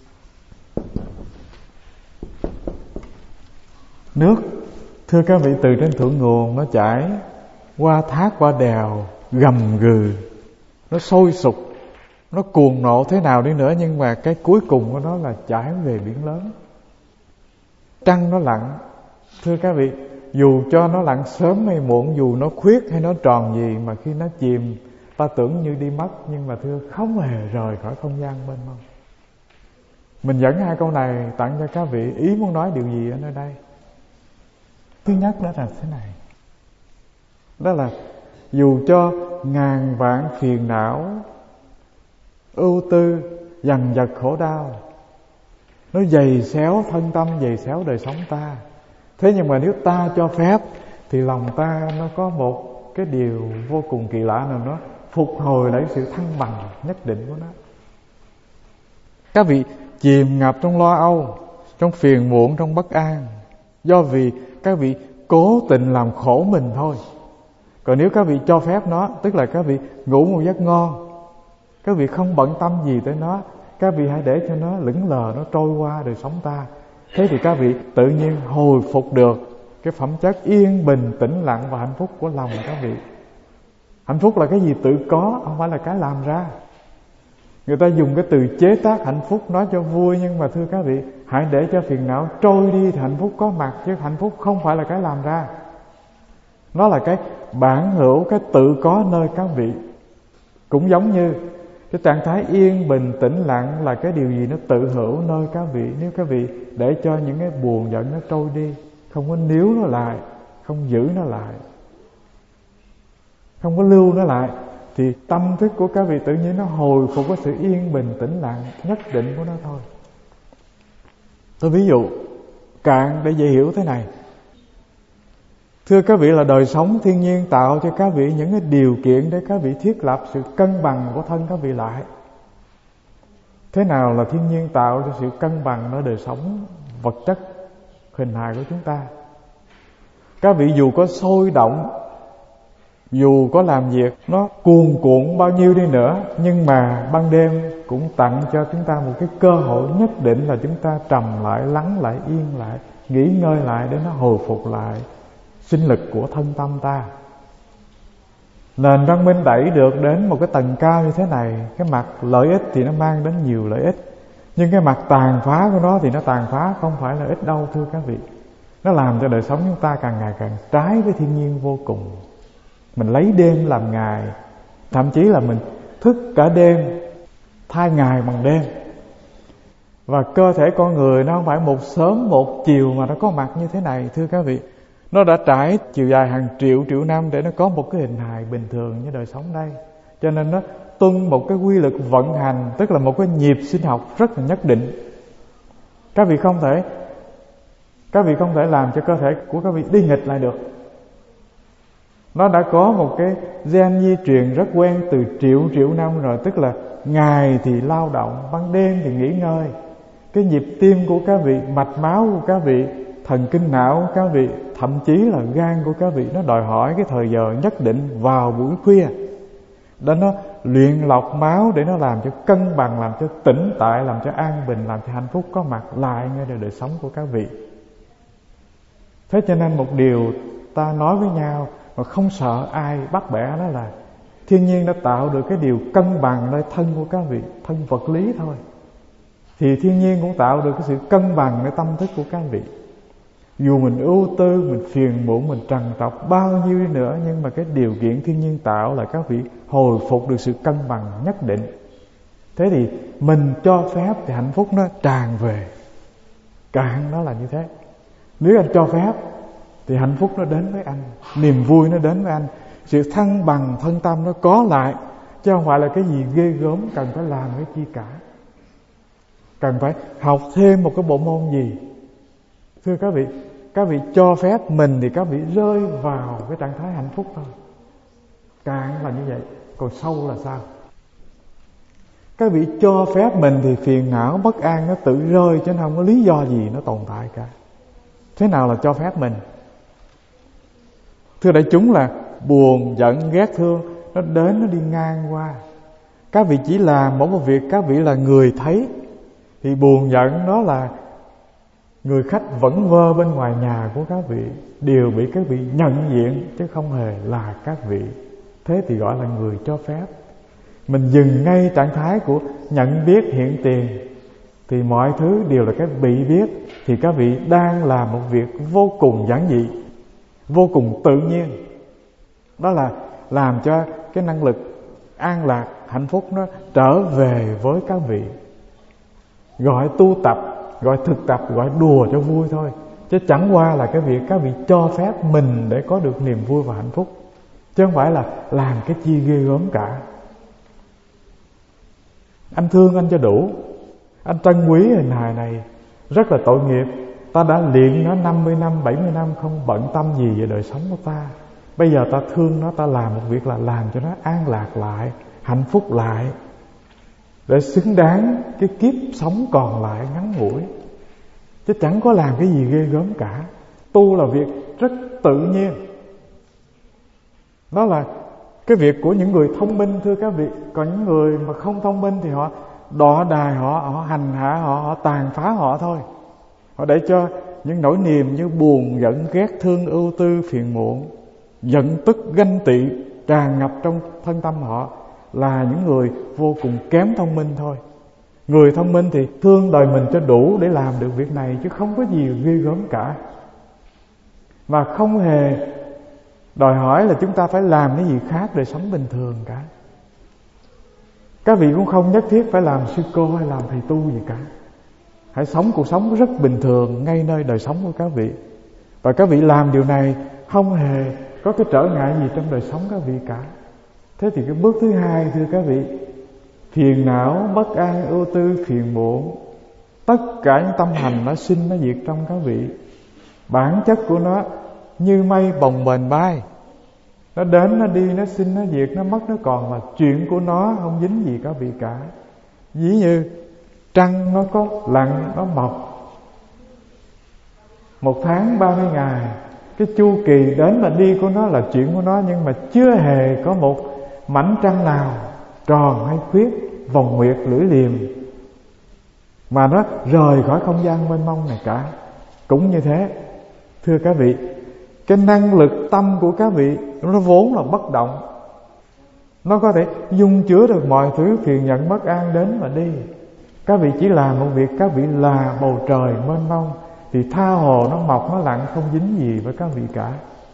Nước, thưa các vị, từ trên thượng nguồn nó chảy qua thác, qua đèo, gầm gừ, nó sôi sục, nó cuồng nộ thế nào đi nữa, nhưng mà cái cuối cùng của nó là chảy về biển lớn. Trăng nó lặn, thưa các vị, dù cho nó lặn sớm hay muộn, dù nó khuyết hay nó tròn gì, mà khi nó chìm ta tưởng như đi mất, nhưng mà thưa không hề rời khỏi không gian mênh mông. Mình dẫn hai câu này tặng cho các vị. Ý muốn nói điều gì ở nơi đây? Thứ nhất đó là thế này, đó là dù cho ngàn vạn phiền não, ưu tư, dằn vặt khổ đau, nó dày xéo thân tâm, dày xéo đời sống ta, thế nhưng mà nếu ta cho phép thì lòng ta nó có một cái điều vô cùng kỳ lạ nào nó phục hồi lại sự thăng bằng nhất định của nó. Các vị chìm ngập trong lo âu, trong phiền muộn, trong bất an, do vì các vị cố tình làm khổ mình thôi. Còn nếu các vị cho phép nó, tức là các vị ngủ một giấc ngon, các vị không bận tâm gì tới nó, các vị hãy để cho nó lững lờ, nó trôi qua đời sống ta. Thế thì các vị tự nhiên hồi phục được cái phẩm chất yên bình, tĩnh lặng và hạnh phúc của lòng các vị. Hạnh phúc là cái gì tự có, không phải là cái làm ra. Người ta dùng cái từ chế tác hạnh phúc nói cho vui, nhưng mà thưa các vị, hãy để cho phiền não trôi đi thì hạnh phúc có mặt, chứ hạnh phúc không phải là cái làm ra. Nó là cái bản hữu, cái tự có nơi các vị. Cũng giống như cái trạng thái yên bình tĩnh lặng là cái điều gì nó tự hữu nơi các vị. Nếu các vị để cho những cái buồn giận nó trôi đi, không có níu nó lại, không giữ nó lại, không có lưu nó lại, thì tâm thức của các vị tự nhiên nó hồi phục có sự yên bình tĩnh lặng nhất định của nó thôi. Tôi ví dụ cạn để dễ hiểu thế này. Thưa các vị, là đời sống thiên nhiên tạo cho các vị những cái điều kiện để các vị thiết lập sự cân bằng của thân các vị lại. Thế nào là thiên nhiên tạo cho sự cân bằng ở đời sống vật chất hình hài của chúng ta? Các vị dù có sôi động, dù có làm việc nó cuồn cuộn bao nhiêu đi nữa, nhưng mà ban đêm cũng tặng cho chúng ta một cái cơ hội nhất định là chúng ta trầm lại, lắng lại, yên lại, nghỉ ngơi lại để nó hồi phục lại sinh lực của thân tâm ta. Nền văn minh đẩy được đến một cái tầng cao như thế này, cái mặt lợi ích thì nó mang đến nhiều lợi ích, nhưng cái mặt tàn phá của nó thì nó tàn phá không phải là ít đâu thưa các vị. Nó làm cho đời sống chúng ta càng ngày càng trái với thiên nhiên vô cùng. Mình lấy đêm làm ngày, thậm chí là mình thức cả đêm, thay ngày bằng đêm. Và cơ thể con người nó không phải một sớm một chiều mà nó có mặt như thế này thưa các vị. Nó đã trải chiều dài hàng triệu triệu năm để nó có một cái hình hài bình thường như đời sống đây. Cho nên nó tuân một cái quy luật vận hành, tức là một cái nhịp sinh học rất là nhất định. Các vị không thể Các vị không thể làm cho cơ thể của các vị đi nghịch lại được. Nó đã có một cái gen di truyền rất quen từ triệu triệu năm rồi. Tức là ngày thì lao động, ban đêm thì nghỉ ngơi. Cái nhịp tim của các vị, mạch máu của các vị, thần kinh não của các vị, thậm chí là gan của các vị, nó đòi hỏi cái thời giờ nhất định vào buổi khuya để nó luyện lọc máu, để nó làm cho cân bằng, làm cho tĩnh tại, làm cho an bình, làm cho hạnh phúc có mặt lại ngay đời, đời sống của các vị. Thế cho nên một điều ta nói với nhau mà không sợ ai bắt bẻ, đó là thiên nhiên đã tạo được cái điều cân bằng nơi thân của các vị, thân vật lý thôi. Thì thiên nhiên cũng tạo được cái sự cân bằng nơi tâm thức của các vị. Dù mình ưu tư, mình phiền muộn, mình trằn trọc bao nhiêu đi nữa, nhưng mà cái điều kiện thiên nhiên tạo là các vị hồi phục được sự cân bằng nhất định. Thế thì mình cho phép thì hạnh phúc nó tràn về. Cạn nó là như thế. Nếu anh cho phép thì hạnh phúc nó đến với anh, niềm vui nó đến với anh, sự thăng bằng thân tâm nó có lại, chứ không phải là cái gì ghê gớm cần phải làm cái chi cả, cần phải học thêm một cái bộ môn gì. Thưa các vị, các vị cho phép mình thì các vị rơi vào cái trạng thái hạnh phúc thôi. Cạn là như vậy, còn sâu là sao? Các vị cho phép mình thì phiền não bất an nó tự rơi, chứ không có lý do gì nó tồn tại cả. Thế nào là cho phép mình? Thưa đại chúng, là buồn, giận, ghét, thương nó đến, nó đi ngang qua. Các vị chỉ làm một việc, các vị là người thấy. Thì buồn giận đó là người khách vẫn vơ bên ngoài nhà của các vị, đều bị các vị nhận diện, chứ không hề là các vị. Thế thì gọi là người cho phép. Mình dừng ngay trạng thái của nhận biết hiện tiền, thì mọi thứ đều là cái bị biết. Thì các vị đang làm một việc vô cùng giản dị, vô cùng tự nhiên. Đó là làm cho cái năng lực an lạc, hạnh phúc nó trở về với các vị. Gọi tu tập, gọi thực tập, gọi đùa cho vui thôi, chứ chẳng qua là cái việc các vị cho phép mình để có được niềm vui và hạnh phúc, chứ không phải là làm cái chi ghê gớm cả. Anh thương anh cho đủ, anh trân quý hình hài này, rất là tội nghiệp. Ta đã luyện nó năm mươi năm, bảy mươi năm không bận tâm gì về đời sống của ta. Bây giờ ta thương nó, ta làm một việc là làm cho nó an lạc lại, hạnh phúc lại, để xứng đáng cái kiếp sống còn lại ngắn ngủi, chứ chẳng có làm cái gì ghê gớm cả. Tu là việc rất tự nhiên. Đó là cái việc của những người thông minh thưa các vị. Còn những người mà không thông minh thì họ đọ đài họ, họ hành hạ họ, họ tàn phá họ thôi. Họ để cho những nỗi niềm như buồn, giận, ghét, thương, ưu tư, phiền muộn, giận tức, ganh tị tràn ngập trong thân tâm họ, là những người vô cùng kém thông minh thôi. Người thông minh thì thương đời mình cho đủ để làm được việc này, chứ không có gì ghê gớm cả. Mà không hề đòi hỏi là chúng ta phải làm cái gì khác để sống bình thường cả. Các vị cũng không nhất thiết phải làm sư cô hay làm thầy tu gì cả. Hãy sống cuộc sống rất bình thường ngay nơi đời sống của các vị. Và các vị làm điều này không hề có cái trở ngại gì trong đời sống các vị cả. Thế thì cái bước thứ hai thưa các vị, phiền não, bất an, ưu tư, phiền muộn, tất cả những tâm hành nó sinh nó diệt trong các vị. Bản chất của nó như mây bồng bềnh bay, nó đến nó đi, nó sinh nó diệt, nó mất nó còn, là chuyện của nó, không dính gì các vị cả. Ví như trăng nó có lặn nó mọc, một tháng ba mươi ngày, cái chu kỳ đến và đi của nó là chuyện của nó, nhưng mà chưa hề có một mảnh trăng nào tròn hay khuyết, vòng nguyệt, lưỡi liềm mà nó rời khỏi không gian mênh mông này cả. Cũng như thế thưa các vị, cái năng lực tâm của các vị nó vốn là bất động, Nó có thể dung chứa được mọi thứ phiền giận bất an đến mà đi. Các vị chỉ làm một việc, các vị là bầu trời mênh mông, thì tha hồ nó mọc nó lặng, không dính gì với các vị cả.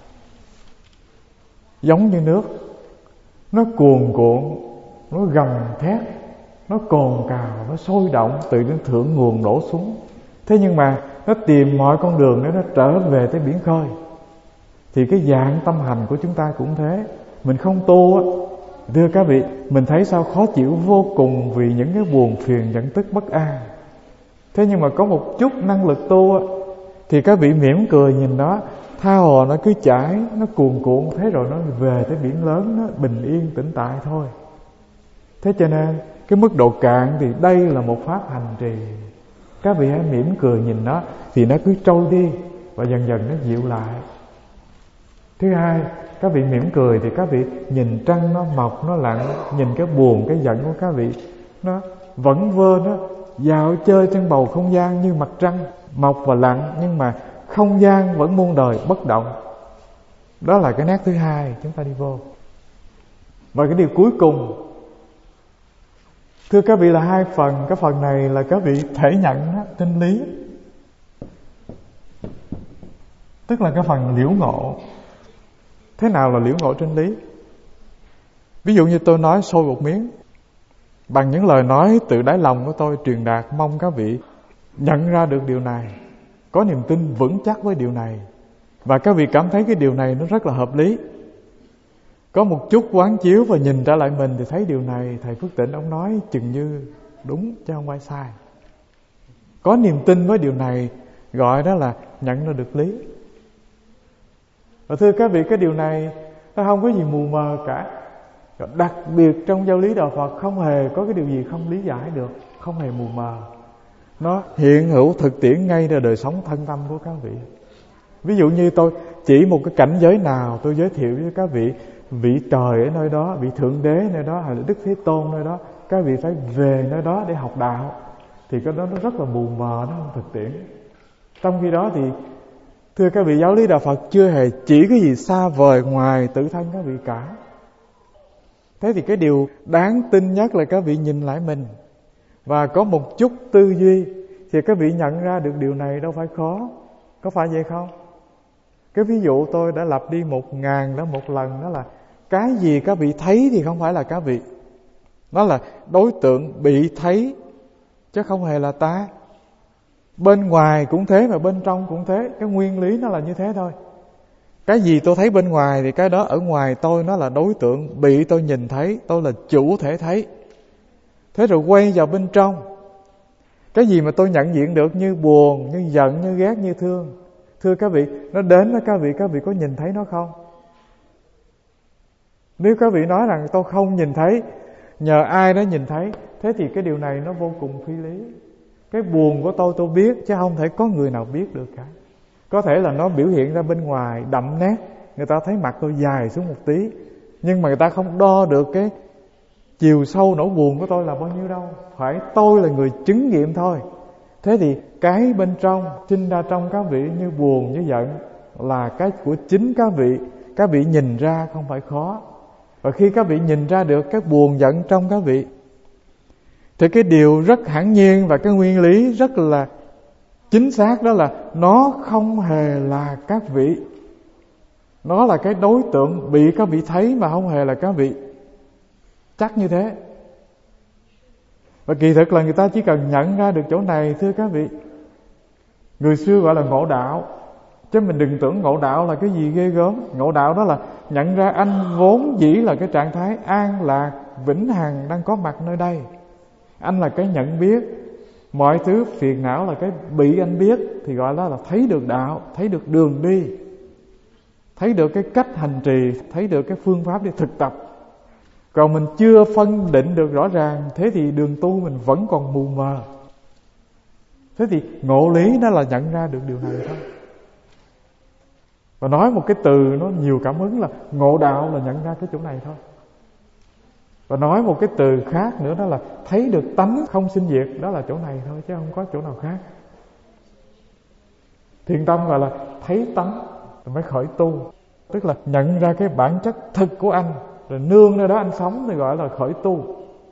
Giống như nước, nó cuồn cuộn, nó gầm thét, nó cồn cào, nó sôi động, từ đến thượng nguồn đổ xuống. Thế nhưng mà nó tìm mọi con đường để nó trở về tới biển khơi. Thì cái dạng tâm hành của chúng ta cũng thế. Mình không tu á, thưa các vị, mình thấy sao khó chịu vô cùng vì những cái buồn phiền giận tức bất an. Thế nhưng mà có một chút năng lực tu á, thì các vị mỉm cười nhìn nó, tha hồ nó cứ chảy, nó cuồn cuộn, thế rồi nó về tới biển lớn, nó bình yên tĩnh tại thôi. Thế cho nên cái mức độ cạn thì đây là một pháp hành trì. Các vị hãy mỉm cười nhìn nó, thì nó cứ trôi đi và dần dần nó dịu lại. Thứ hai, các vị mỉm cười thì các vị nhìn trăng nó mọc nó lặn, nhìn cái buồn cái giận của các vị nó vẫn vơ, nó dạo chơi trên bầu không gian như mặt trăng mọc và lặn, nhưng mà không gian vẫn muôn đời bất động. Đó là cái nét thứ hai chúng ta đi vô. Và cái điều cuối cùng, thưa các vị, là hai phần. Cái phần này là các vị thể nhận đó, chân lý, tức là cái phần liễu ngộ. Thế nào là liễu ngộ chân lý? Ví dụ như tôi nói sôi một miếng bằng những lời nói từ đáy lòng của tôi truyền đạt, mong các vị nhận ra được điều này, có niềm tin vững chắc với điều này, và các vị cảm thấy cái điều này nó rất là hợp lý. Có một chút quán chiếu và nhìn trở lại mình thì thấy điều này thầy Phước Tịnh ông nói chừng như đúng chứ không phải sai. Có niềm tin với điều này gọi đó là nhận ra được lý. Và thưa các vị, cái điều này nó không có gì mù mờ cả. Đặc biệt trong giáo lý Đạo Phật không hề có cái điều gì không lý giải được, không hề mù mờ. Nó hiện hữu thực tiễn ngay ra đời sống thân tâm của các vị. Ví dụ như tôi chỉ một cái cảnh giới nào, tôi giới thiệu với các vị vị trời ở nơi đó, vị thượng đế nơi đó, hay là Đức Thế Tôn nơi đó, các vị phải về nơi đó để học đạo, thì cái đó nó rất là mù mờ, nó không thực tiễn. Trong khi đó thì thưa các vị, giáo lý Đạo Phật chưa hề chỉ cái gì xa vời ngoài tự thân các vị cả. Thế thì cái điều đáng tin nhất là các vị nhìn lại mình và có một chút tư duy, thì các vị nhận ra được điều này đâu phải khó. Có phải vậy không? Cái ví dụ tôi đã lặp đi một ngàn đó một lần, đó là cái gì các vị thấy thì không phải là các vị. Nó là đối tượng bị thấy, chứ không hề là ta. Bên ngoài cũng thế mà bên trong cũng thế. Cái nguyên lý nó là như thế thôi. Cái gì tôi thấy bên ngoài thì cái đó ở ngoài tôi nó là đối tượng bị tôi nhìn thấy, tôi là chủ thể thấy. Thế rồi quay vào bên trong, cái gì mà tôi nhận diện được như buồn, như giận, như ghét, như thương, thưa các vị, nó đến với các vị, các vị có nhìn thấy nó không? Nếu các vị nói rằng tôi không nhìn thấy, nhờ ai đó nhìn thấy, thế thì cái điều này nó vô cùng phi lý. Cái buồn của tôi tôi biết, chứ không thể có người nào biết được cả. Có thể là nó biểu hiện ra bên ngoài đậm nét, người ta thấy mặt tôi dài xuống một tí, nhưng mà người ta không đo được cái chiều sâu nỗi buồn của tôi là bao nhiêu đâu. Phải tôi là người chứng nghiệm thôi. Thế thì cái bên trong, sinh ra trong các vị như buồn, như giận, là cái của chính các vị. Các vị nhìn ra không phải khó. Và khi các vị nhìn ra được cái buồn giận trong các vị, thì cái điều rất hẳn nhiên và cái nguyên lý rất là chính xác, đó là nó không hề là các vị. Nó là cái đối tượng bị các vị thấy mà không hề là các vị. Chắc như thế. Và kỳ thực là người ta chỉ cần nhận ra được chỗ này, thưa các vị. Người xưa gọi là ngộ đạo, chứ mình đừng tưởng ngộ đạo là cái gì ghê gớm. Ngộ đạo đó là nhận ra anh vốn dĩ là cái trạng thái an lạc vĩnh hằng đang có mặt nơi đây. Anh là cái nhận biết, mọi thứ phiền não là cái bị anh biết, thì gọi đó là thấy được đạo, thấy được đường đi, thấy được cái cách hành trì, thấy được cái phương pháp để thực tập. Còn mình chưa phân định được rõ ràng, thế thì đường tu mình vẫn còn mù mờ. Thế thì ngộ lý nó là nhận ra được điều này thôi. Và nói một cái từ nó nhiều cảm hứng là ngộ đạo là nhận ra cái chỗ này thôi. Và nói một cái từ khác nữa đó là thấy được tánh không sinh diệt, đó là chỗ này thôi chứ không có chỗ nào khác. Thiền tâm gọi là thấy tánh rồi mới khởi tu, tức là nhận ra cái bản chất thực của anh rồi nương nơi đó anh sống thì gọi là khởi tu.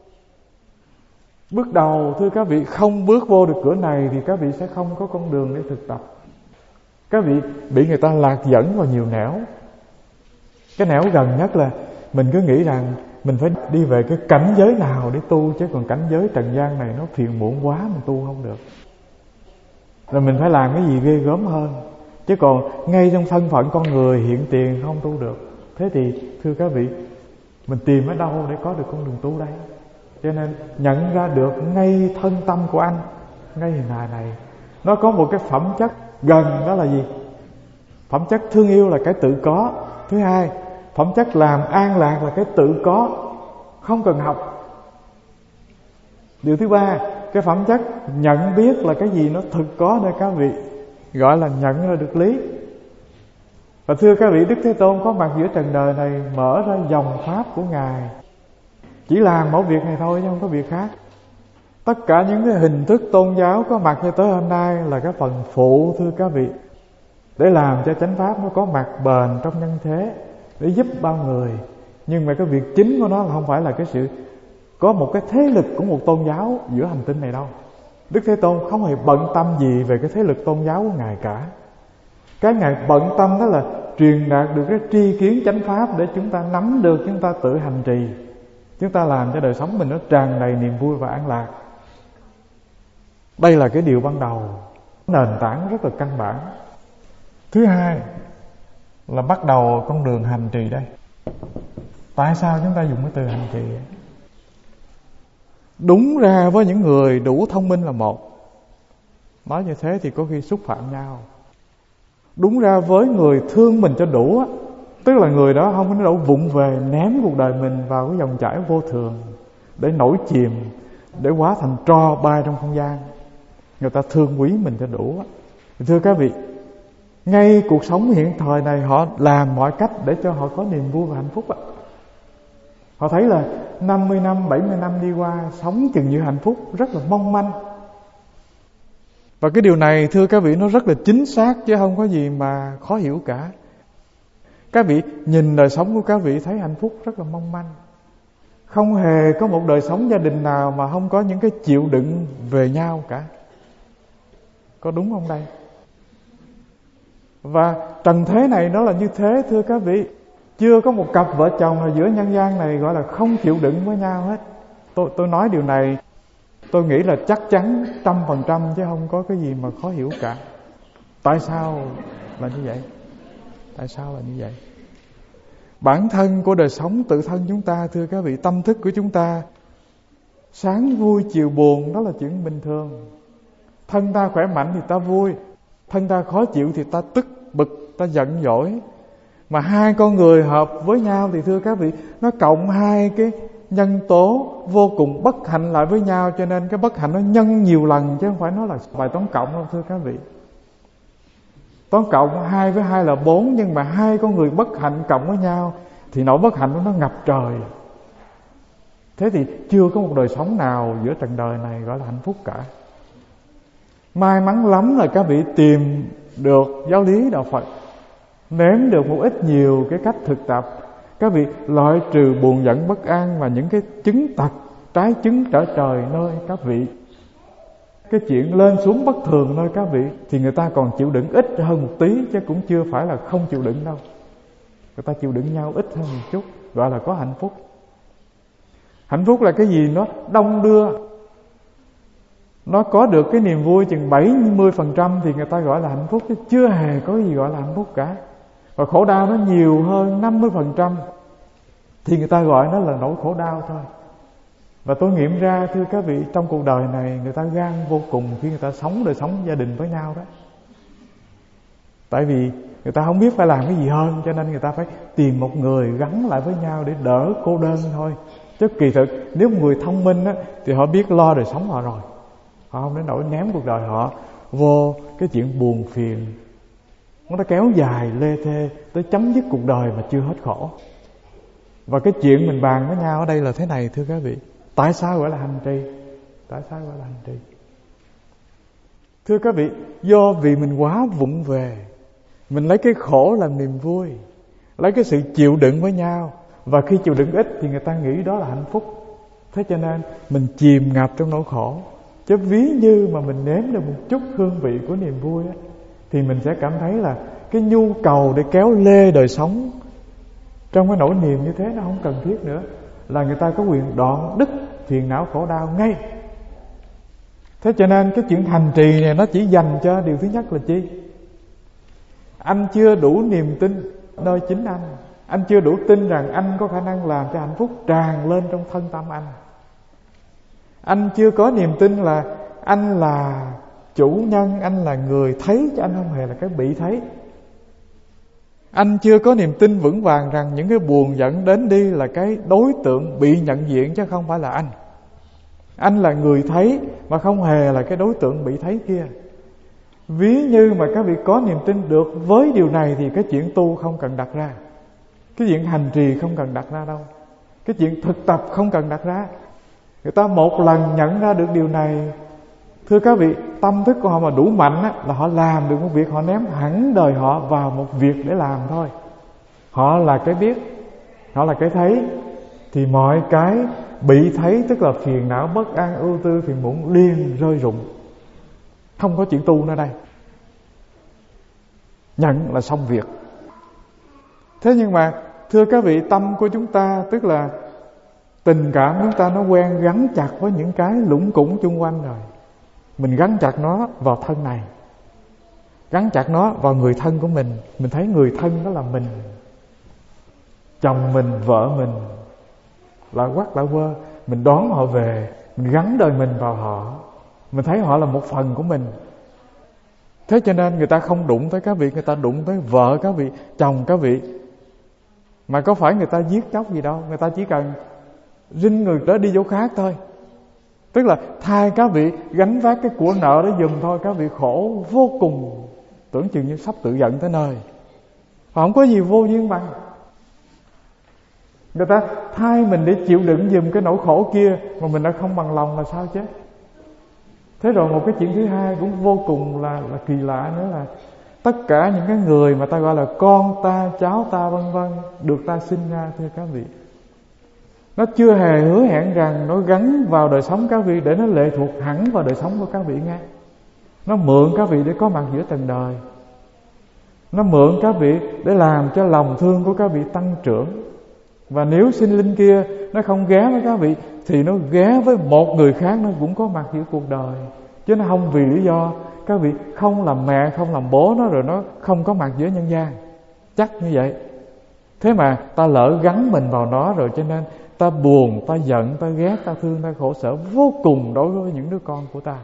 Bước đầu thưa các vị, không bước vô được cửa này thì các vị sẽ không có con đường để thực tập. Các vị bị người ta lạc dẫn vào nhiều nẻo. Cái nẻo gần nhất là mình cứ nghĩ rằng mình phải đi về cái cảnh giới nào để tu, chứ còn cảnh giới trần gian này nó phiền muộn quá, mình tu không được. Rồi mình phải làm cái gì ghê gớm hơn. Chứ còn ngay trong thân phận con người hiện tiền không tu được. Thế thì thưa các vị, mình tìm ở đâu để có được con đường tu đây? Cho nên nhận ra được ngay thân tâm của anh, ngay hình hài này, nó có một cái phẩm chất gần, đó là gì? Phẩm chất thương yêu là cái tự có. Thứ hai, phẩm chất làm an lạc là cái tự có, không cần học. Điều thứ ba, cái phẩm chất nhận biết là cái gì nó thực có nơi các vị, gọi là nhận ra được lý. Và thưa các vị, Đức Thế Tôn có mặt giữa trần đời này, mở ra dòng pháp của Ngài, chỉ làm mỗi việc này thôi chứ không có việc khác. Tất cả những cái hình thức tôn giáo có mặt như tới hôm nay là cái phần phụ thưa các vị, để làm cho chánh pháp nó có mặt bền trong nhân thế, để giúp bao người. Nhưng mà cái việc chính của nó là không phải là cái sự có một cái thế lực của một tôn giáo giữa hành tinh này đâu. Đức Thế Tôn không hề bận tâm gì về cái thế lực tôn giáo của Ngài cả. Cái Ngài bận tâm đó là truyền đạt được cái tri kiến chánh pháp để chúng ta nắm được, chúng ta tự hành trì, chúng ta làm cho đời sống mình nó tràn đầy niềm vui và an lạc. Đây là cái điều ban đầu, nền tảng rất là căn bản. Thứ hai là bắt đầu con đường hành trì đây. Tại sao chúng ta dùng cái từ hành trì? Đúng ra với những người đủ thông minh là một, nói như thế thì có khi xúc phạm nhau. Đúng ra với người thương mình cho đủ, tức là người đó không có đủ vụng về ném cuộc đời mình vào cái dòng chảy vô thường để nổi chìm, để hóa thành tro bay trong không gian. Người ta thương quý mình cho đủ. Thưa các vị, ngay cuộc sống hiện thời này họ làm mọi cách để cho họ có niềm vui và hạnh phúc. Họ thấy là năm mươi năm, bảy mươi năm đi qua, sống chừng như hạnh phúc rất là mong manh. Và cái điều này thưa các vị, nó rất là chính xác chứ không có gì mà khó hiểu cả. Các vị nhìn đời sống của các vị thấy hạnh phúc rất là mong manh. Không hề có một đời sống gia đình nào mà không có những cái chịu đựng về nhau cả. Có đúng không đây? Và trần thế này nó là như thế thưa các vị. Chưa có một cặp vợ chồng nào giữa nhân gian này gọi là không chịu đựng với nhau hết. Tôi, tôi nói điều này tôi nghĩ là chắc chắn trăm phần trăm chứ không có cái gì mà khó hiểu cả. Tại sao là như vậy? Tại sao là như vậy? Bản thân của đời sống tự thân chúng ta thưa các vị, tâm thức của chúng ta sáng vui chiều buồn, đó là chuyện bình thường. Thân ta khỏe mạnh thì ta vui, thân ta khó chịu thì ta tức bực, ta giận dỗi. Mà hai con người hợp với nhau thì thưa các vị, nó cộng hai cái nhân tố vô cùng bất hạnh lại với nhau, cho nên cái bất hạnh nó nhân nhiều lần chứ không phải nó là bài toán cộng đâu thưa các vị. Toán cộng hai với hai là bốn, nhưng mà hai con người bất hạnh cộng với nhau thì nỗi bất hạnh đó nó ngập trời. Thế thì chưa có một đời sống nào giữa trần đời này gọi là hạnh phúc cả. May mắn lắm là các vị tìm được giáo lý đạo Phật, nếm được một ít nhiều cái cách thực tập, các vị loại trừ buồn giận bất an và những cái chứng tật trái chứng trở trời nơi các vị. Cái chuyện lên xuống bất thường nơi các vị thì người ta còn chịu đựng ít hơn một tí, chứ cũng chưa phải là không chịu đựng đâu. Người ta chịu đựng nhau ít hơn một chút, gọi là có hạnh phúc. Hạnh phúc là cái gì? Nó đông đưa, nó có được cái niềm vui chừng bảy mươi phần trăm thì người ta gọi là hạnh phúc, chứ chưa hề có gì gọi là hạnh phúc cả. Và khổ đau nó nhiều hơn năm mươi phần trăm thì người ta gọi nó là nỗi khổ đau thôi. Và tôi nghiệm ra thưa các vị, trong cuộc đời này người ta gan vô cùng khi người ta sống đời sống gia đình với nhau đó. Tại vì người ta không biết phải làm cái gì hơn, cho nên người ta phải tìm một người gắn lại với nhau để đỡ cô đơn thôi. Chứ kỳ thực nếu một người thông minh á, thì họ biết lo đời sống họ rồi. Họ không đến nỗi ném cuộc đời họ vô cái chuyện buồn phiền, nó kéo dài lê thê tới chấm dứt cuộc đời mà chưa hết khổ. Và cái chuyện mình bàn với nhau ở đây là thế này thưa các vị. Tại sao gọi là hành trì? Tại sao gọi là hành trì? Thưa các vị, do vì mình quá vụng về, mình lấy cái khổ làm niềm vui, lấy cái sự chịu đựng với nhau, Và khi chịu đựng ít thì người ta nghĩ đó là hạnh phúc. Thế cho nên mình chìm ngập trong nỗi khổ. Chứ ví như mà mình nếm được một chút hương vị của niềm vui á, thì mình sẽ cảm thấy là cái nhu cầu để kéo lê đời sống trong cái nỗi niềm như thế nó không cần thiết nữa. Là người ta có quyền đoạn đứt phiền não khổ đau ngay. Thế cho nên cái chuyện hành trì này nó chỉ dành cho điều thứ nhất là chi? Anh chưa đủ niềm tin nơi chính anh. Anh chưa đủ tin rằng anh có khả năng làm cho hạnh phúc tràn lên trong thân tâm anh. Anh chưa có niềm tin là anh là chủ nhân, anh là người thấy, chứ anh không hề là cái bị thấy. Anh chưa có niềm tin vững vàng rằng những cái buồn giận đến đi là cái đối tượng bị nhận diện, chứ không phải là anh. Anh là người thấy mà không hề là cái đối tượng bị thấy kia. Ví như mà các vị có niềm tin được với điều này thì cái chuyện tu không cần đặt ra. Cái chuyện hành trì không cần đặt ra đâu. Cái chuyện thực tập không cần đặt ra. Người ta một lần nhận ra được điều này, thưa các vị, tâm thức của họ mà đủ mạnh á, là họ làm được một việc, họ ném hẳn đời họ vào một việc để làm thôi. Họ là cái biết, họ là cái thấy, thì mọi cái bị thấy, tức là phiền não, bất an, ưu tư, phiền muộn liền rơi rụng. Không có chuyện tu nữa đây. Nhận là xong việc. Thế nhưng mà thưa các vị, tâm của chúng ta, tức là tình cảm chúng ta, nó quen gắn chặt với những cái lũng củng chung quanh rồi. Mình gắn chặt nó vào thân này, gắn chặt nó vào người thân của mình. Mình thấy người thân đó là mình, chồng mình, vợ mình, lạ quắc lạ quơ. Mình đón họ về, mình gắn đời mình vào họ. Mình thấy họ là một phần của mình. Thế cho nên người ta không đụng tới các vị, người ta đụng tới vợ các vị, chồng các vị. Mà có phải người ta giết chóc gì đâu, người ta chỉ cần rinh người đó đi chỗ khác thôi. Tức là thay các vị gánh vác cái của nợ đó giùm thôi, các vị khổ vô cùng, tưởng chừng như sắp tự giận tới nơi. Họ không có gì vô duyên bằng. Người ta thay mình để chịu đựng giùm cái nỗi khổ kia mà mình đã không bằng lòng là sao chứ. Thế rồi một cái chuyện thứ hai cũng vô cùng là, là kỳ lạ nữa là tất cả những cái người mà ta gọi là con ta, cháu ta vân vân được ta sinh ra, thưa các vị, nó chưa hề hứa hẹn rằng nó gắn vào đời sống các vị để nó lệ thuộc hẳn vào đời sống của các vị nghe. Nó mượn các vị để có mặt giữa trần đời. Nó mượn các vị để làm cho lòng thương của các vị tăng trưởng. Và nếu sinh linh kia nó không ghé với các vị thì nó ghé với một người khác, nó cũng có mặt giữa cuộc đời. Chứ nó không vì lý do các vị không làm mẹ, không làm bố nó rồi nó không có mặt giữa nhân gian. Chắc như vậy. Thế mà ta lỡ gắn mình vào nó rồi, cho nên ta buồn, ta giận, ta ghét, ta thương, ta khổ sở vô cùng đối với những đứa con của ta.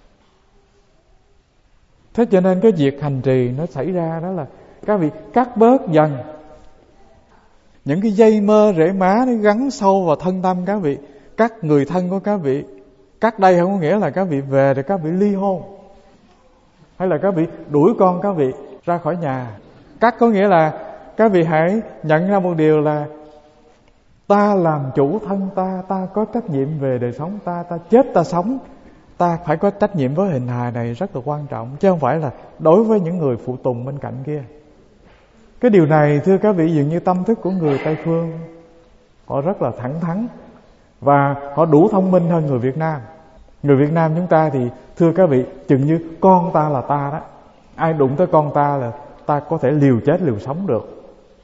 Thế cho nên cái việc hành trì nó xảy ra đó là các vị cắt bớt dần những cái dây mơ rễ má nó gắn sâu vào thân tâm các vị. Cắt người thân của các vị. Cắt đây không có nghĩa là các vị về để các vị ly hôn, hay là các vị đuổi con các vị ra khỏi nhà. Cắt có nghĩa là các vị hãy nhận ra một điều là ta làm chủ thân ta, ta có trách nhiệm về đời sống ta, ta chết ta sống, ta phải có trách nhiệm với hình hài này rất là quan trọng, chứ không phải là đối với những người phụ tùng bên cạnh kia. Cái điều này thưa các vị, dường như tâm thức của người Tây Phương họ rất là thẳng thắn và họ đủ thông minh hơn người Việt Nam. Người Việt Nam chúng ta thì thưa các vị, chừng như con ta là ta đó, ai đụng tới con ta là ta có thể liều chết liều sống được.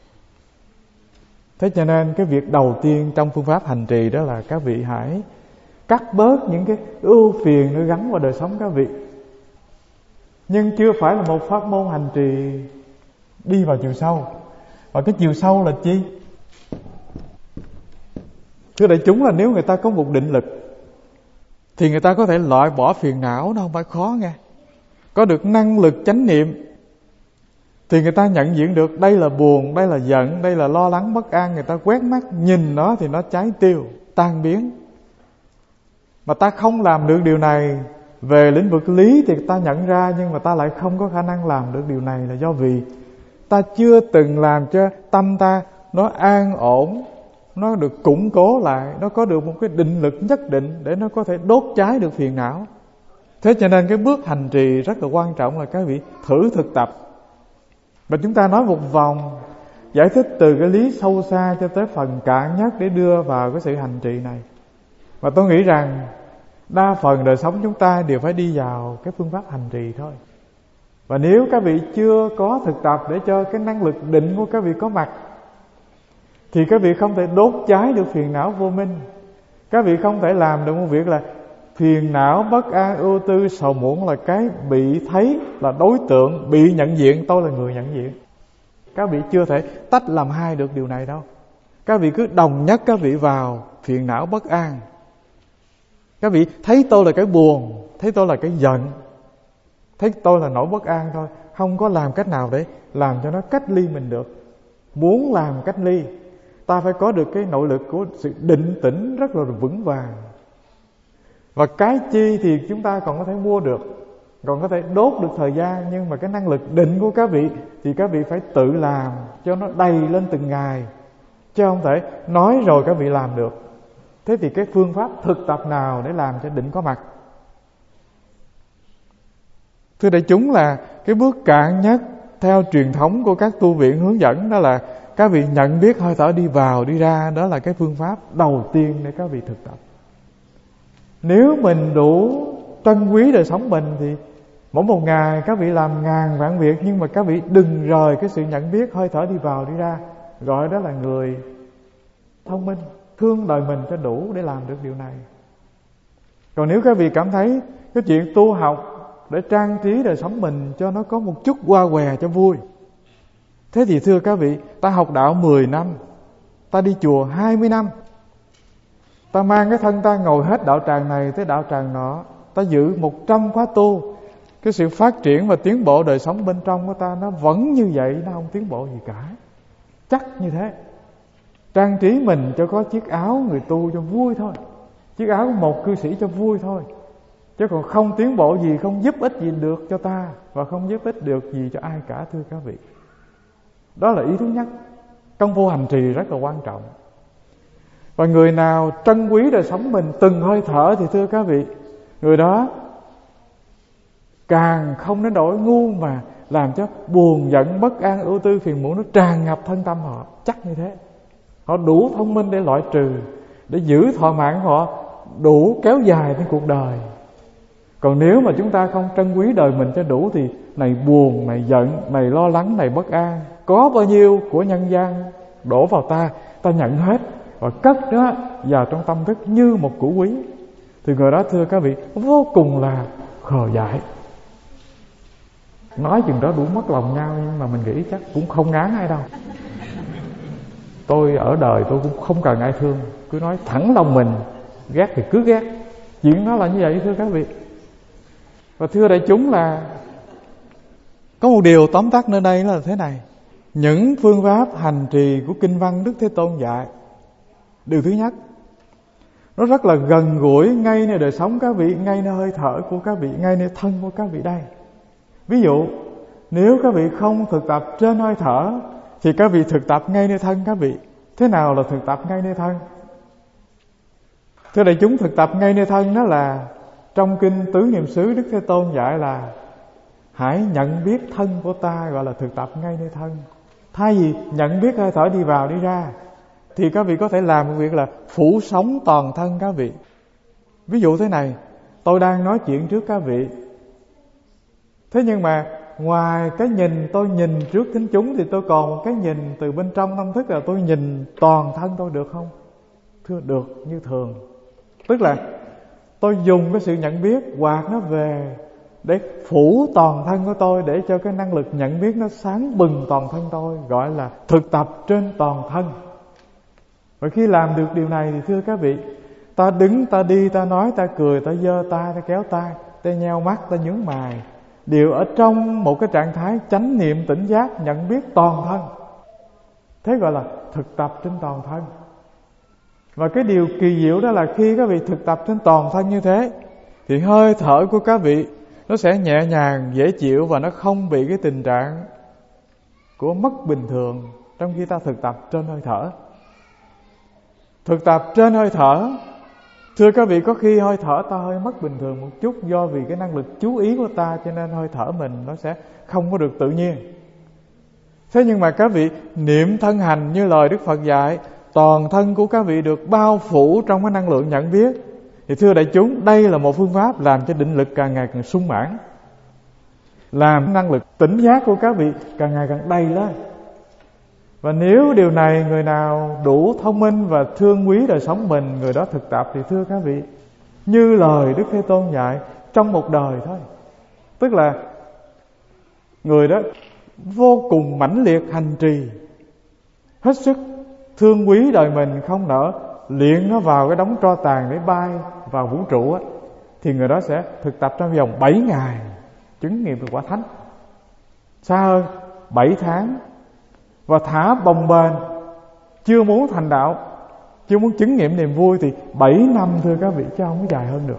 Thế cho nên cái việc đầu tiên trong phương pháp hành trì đó là các vị hãy cắt bớt những cái ưu phiền nó gắn vào đời sống các vị. Nhưng chưa phải là một pháp môn hành trì đi vào chiều sâu. Và cái chiều sâu là chi? Thưa đại chúng, là nếu người ta có một định lực thì người ta có thể loại bỏ phiền não, nó không phải khó nghe. Có được năng lực chánh niệm thì người ta nhận diện được đây là buồn, đây là giận, đây là lo lắng bất an. Người ta quét mắt nhìn nó thì nó cháy tiêu, tan biến. Mà ta không làm được điều này về lĩnh vực lý thì ta nhận ra, nhưng mà ta lại không có khả năng làm được điều này là do vì ta chưa từng làm cho tâm ta nó an ổn, nó được củng cố lại, nó có được một cái định lực nhất định để nó có thể đốt cháy được phiền não. Thế cho nên cái bước hành trì rất là quan trọng là các vị thử thực tập. Và chúng ta nói một vòng, giải thích từ cái lý sâu xa cho tới phần cạn nhất để đưa vào cái sự hành trì này. Và tôi nghĩ rằng đa phần đời sống chúng ta đều phải đi vào cái phương pháp hành trì thôi. Và nếu các vị chưa có thực tập để cho cái năng lực định của các vị có mặt, thì các vị không thể đốt cháy được phiền não vô minh. Các vị không thể làm được một việc là phiền não, bất an, ưu tư, sầu muộn là cái bị thấy, là đối tượng, bị nhận diện. Tôi là người nhận diện. Các vị chưa thể tách làm hai được điều này đâu. Các vị cứ đồng nhất các vị vào phiền não bất an. Các vị thấy tôi là cái buồn, thấy tôi là cái giận, thấy tôi là nỗi bất an thôi. Không có làm cách nào để làm cho nó cách ly mình được. Muốn làm cách ly, ta phải có được cái nội lực của sự định tĩnh rất là vững vàng. Và cái chi thì chúng ta còn có thể mua được, còn có thể đốt được thời gian. Nhưng mà cái năng lực định của các vị thì các vị phải tự làm cho nó đầy lên từng ngày, chứ không thể nói rồi các vị làm được. Thế thì cái phương pháp thực tập nào để làm cho định có mặt? Thưa đại chúng, là cái bước cạn nhất theo truyền thống của các tu viện hướng dẫn, đó là các vị nhận biết hơi thở đi vào đi ra. Đó là cái phương pháp đầu tiên để các vị thực tập. Nếu mình đủ trân quý đời sống mình thì mỗi một ngày các vị làm ngàn vạn việc, nhưng mà các vị đừng rời cái sự nhận biết hơi thở đi vào đi ra. Gọi đó là người thông minh, thương đời mình cho đủ để làm được điều này. Còn nếu các vị cảm thấy cái chuyện tu học để trang trí đời sống mình cho nó có một chút hoa hòe cho vui, thế thì thưa các vị, ta học đạo mười năm, ta đi chùa hai mươi năm, ta mang cái thân ta ngồi hết đạo tràng này tới đạo tràng nọ, ta giữ một trăm khóa tu, cái sự phát triển và tiến bộ đời sống bên trong của ta nó vẫn như vậy, nó không tiến bộ gì cả. Chắc như thế. Trang trí mình cho có chiếc áo người tu cho vui thôi, chiếc áo của một cư sĩ cho vui thôi, chứ còn không tiến bộ gì, không giúp ích gì được cho ta, và không giúp ích được gì cho ai cả, thưa các vị. Đó là ý thứ nhất. Công phu hành trì rất là quan trọng. Và người nào trân quý đời sống mình từng hơi thở thì thưa các vị, người đó càng không đến nỗi ngu mà làm cho buồn giận, bất an, ưu tư, phiền muộn nó tràn ngập thân tâm họ. Chắc như thế. Họ đủ thông minh để loại trừ, để giữ thọ mạng họ đủ kéo dài trên cuộc đời. Còn nếu mà chúng ta không trân quý đời mình cho đủ thì này buồn, này giận, này lo lắng, này bất an, có bao nhiêu của nhân gian đổ vào ta, ta nhận hết và cất nó vào trong tâm thức như một củ quý, thì người đó thưa các vị vô cùng là khờ dại. Nói chừng đó đủ mất lòng nhau, nhưng mà mình nghĩ chắc cũng không ngán ai đâu. Tôi ở đời tôi cũng không cần ai thương, cứ nói thẳng lòng mình, ghét thì cứ ghét. Chuyện đó là như vậy thưa các vị. Và thưa đại chúng, là có một điều tóm tắt nơi đây là thế này. Những phương pháp hành trì của kinh văn Đức Thế Tôn dạy, điều thứ nhất, nó rất là gần gũi ngay nơi đời sống các vị, ngay nơi hơi thở của các vị, ngay nơi thân của các vị đây. Ví dụ, nếu các vị không thực tập trên hơi thở thì các vị thực tập ngay nơi thân các vị. Thế nào là thực tập ngay nơi thân? Thưa đại chúng, thực tập ngay nơi thân đó là trong kinh Tứ Niệm xứ Đức Thế Tôn dạy là hãy nhận biết thân của ta, gọi là thực tập ngay nơi thân. Thay vì nhận biết hơi thở đi vào đi ra thì các vị có thể làm một việc là phủ sống toàn thân các vị. Ví dụ thế này, tôi đang nói chuyện trước các vị, thế nhưng mà ngoài cái nhìn tôi nhìn trước thính chúng thì tôi còn một cái nhìn từ bên trong tâm thức, là tôi nhìn toàn thân tôi, được không? Thưa được như thường. Tức là tôi dùng cái sự nhận biết quạt nó về để phủ toàn thân của tôi, để cho cái năng lực nhận biết nó sáng bừng toàn thân tôi, gọi là thực tập trên toàn thân. Và khi làm được điều này thì thưa các vị, ta đứng, ta đi, ta nói, ta cười, ta giơ tay, ta kéo tay, ta nheo mắt, ta nhướng mày, đều ở trong một cái trạng thái chánh niệm tỉnh giác, nhận biết toàn thân. Thế gọi là thực tập trên toàn thân. Và cái điều kỳ diệu đó là khi các vị thực tập trên toàn thân như thế thì hơi thở của các vị nó sẽ nhẹ nhàng, dễ chịu, và nó không bị cái tình trạng của mất bình thường trong khi ta thực tập trên hơi thở. Thực tập trên hơi thở, thưa các vị, có khi hơi thở ta hơi mất bình thường một chút, do vì cái năng lực chú ý của ta, cho nên hơi thở mình nó sẽ không có được tự nhiên. Thế nhưng mà các vị niệm thân hành như lời Đức Phật dạy, toàn thân của các vị được bao phủ trong cái năng lượng nhận biết. Thì thưa đại chúng, đây là một phương pháp làm cho định lực càng ngày càng sung mãn, làm năng lực tỉnh giác của các vị càng ngày càng đầy lên. Và nếu điều này người nào đủ thông minh và thương quý đời sống mình, người đó thực tập, thì thưa các vị, như lời Đức Thế Tôn dạy, trong một đời thôi, tức là người đó vô cùng mãnh liệt hành trì, hết sức thương quý đời mình, không nỡ luyện nó vào cái đống tro tàn để bay vào vũ trụ á, thì người đó sẽ thực tập trong vòng bảy ngày chứng nghiệm được quả thánh. Xa hơn bảy tháng. Và thả bồng bềnh, chưa muốn thành đạo, chưa muốn chứng nghiệm niềm vui, thì bảy năm thưa các vị, chứ không có dài hơn được.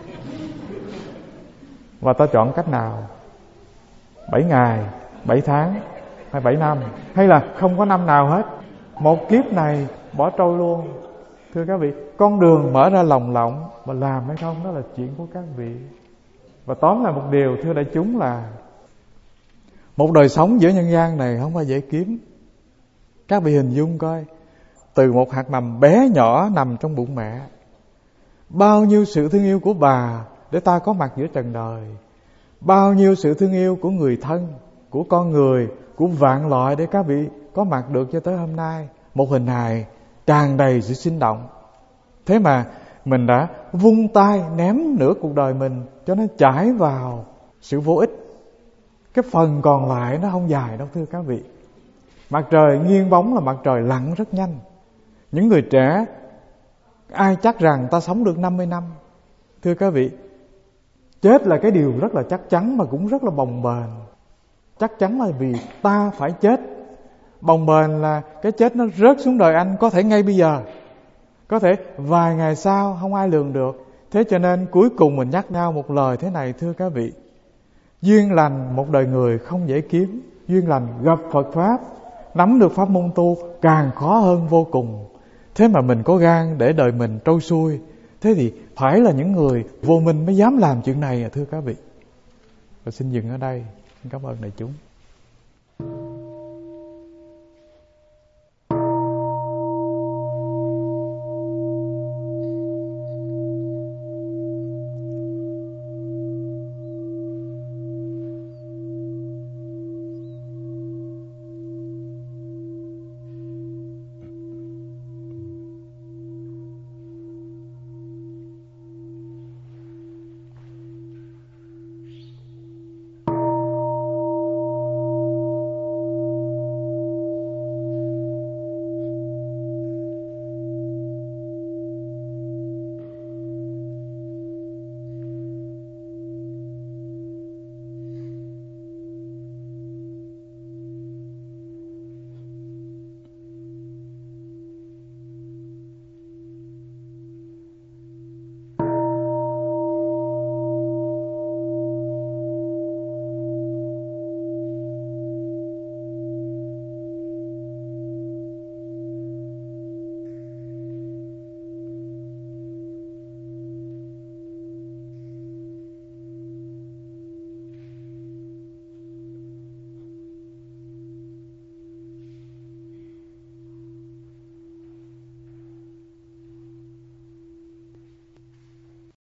Và ta chọn cách nào? Bảy ngày, bảy tháng, hay bảy năm, hay là không có năm nào hết, một kiếp này bỏ trôi luôn. Thưa các vị, con đường mở ra lồng lộng, mà làm hay không đó là chuyện của các vị. Và tóm lại một điều thưa đại chúng là một đời sống giữa nhân gian này không phải dễ kiếm. Các vị hình dung coi, từ một hạt mầm bé nhỏ nằm trong bụng mẹ, bao nhiêu sự thương yêu của bà để ta có mặt giữa trần đời, bao nhiêu sự thương yêu của người thân, của con người, của vạn loại để các vị có mặt được cho tới hôm nay. Một hình hài tràn đầy sự sinh động. Thế mà mình đã vung tay ném nửa cuộc đời mình cho nó chảy vào sự vô ích. Cái phần còn lại nó không dài đâu thưa các vị. Mặt trời nghiêng bóng là mặt trời lặn rất nhanh. Những người trẻ, ai chắc rằng ta sống được năm mươi năm? Thưa các vị, chết là cái điều rất là chắc chắn mà cũng rất là bồng bềnh. Chắc chắn là vì ta phải chết. Bồng bềnh là cái chết nó rớt xuống đời anh, có thể ngay bây giờ, có thể vài ngày sau, không ai lường được. Thế cho nên cuối cùng mình nhắc nhau một lời thế này thưa các vị: duyên lành một đời người không dễ kiếm. Duyên lành gặp Phật Pháp, nắm được pháp môn tu càng khó hơn vô cùng. Thế mà mình có gan để đời mình trôi xuôi, thế thì phải là những người vô minh mới dám làm chuyện này à thưa các vị. Và xin dừng ở đây. Cảm ơn đại chúng.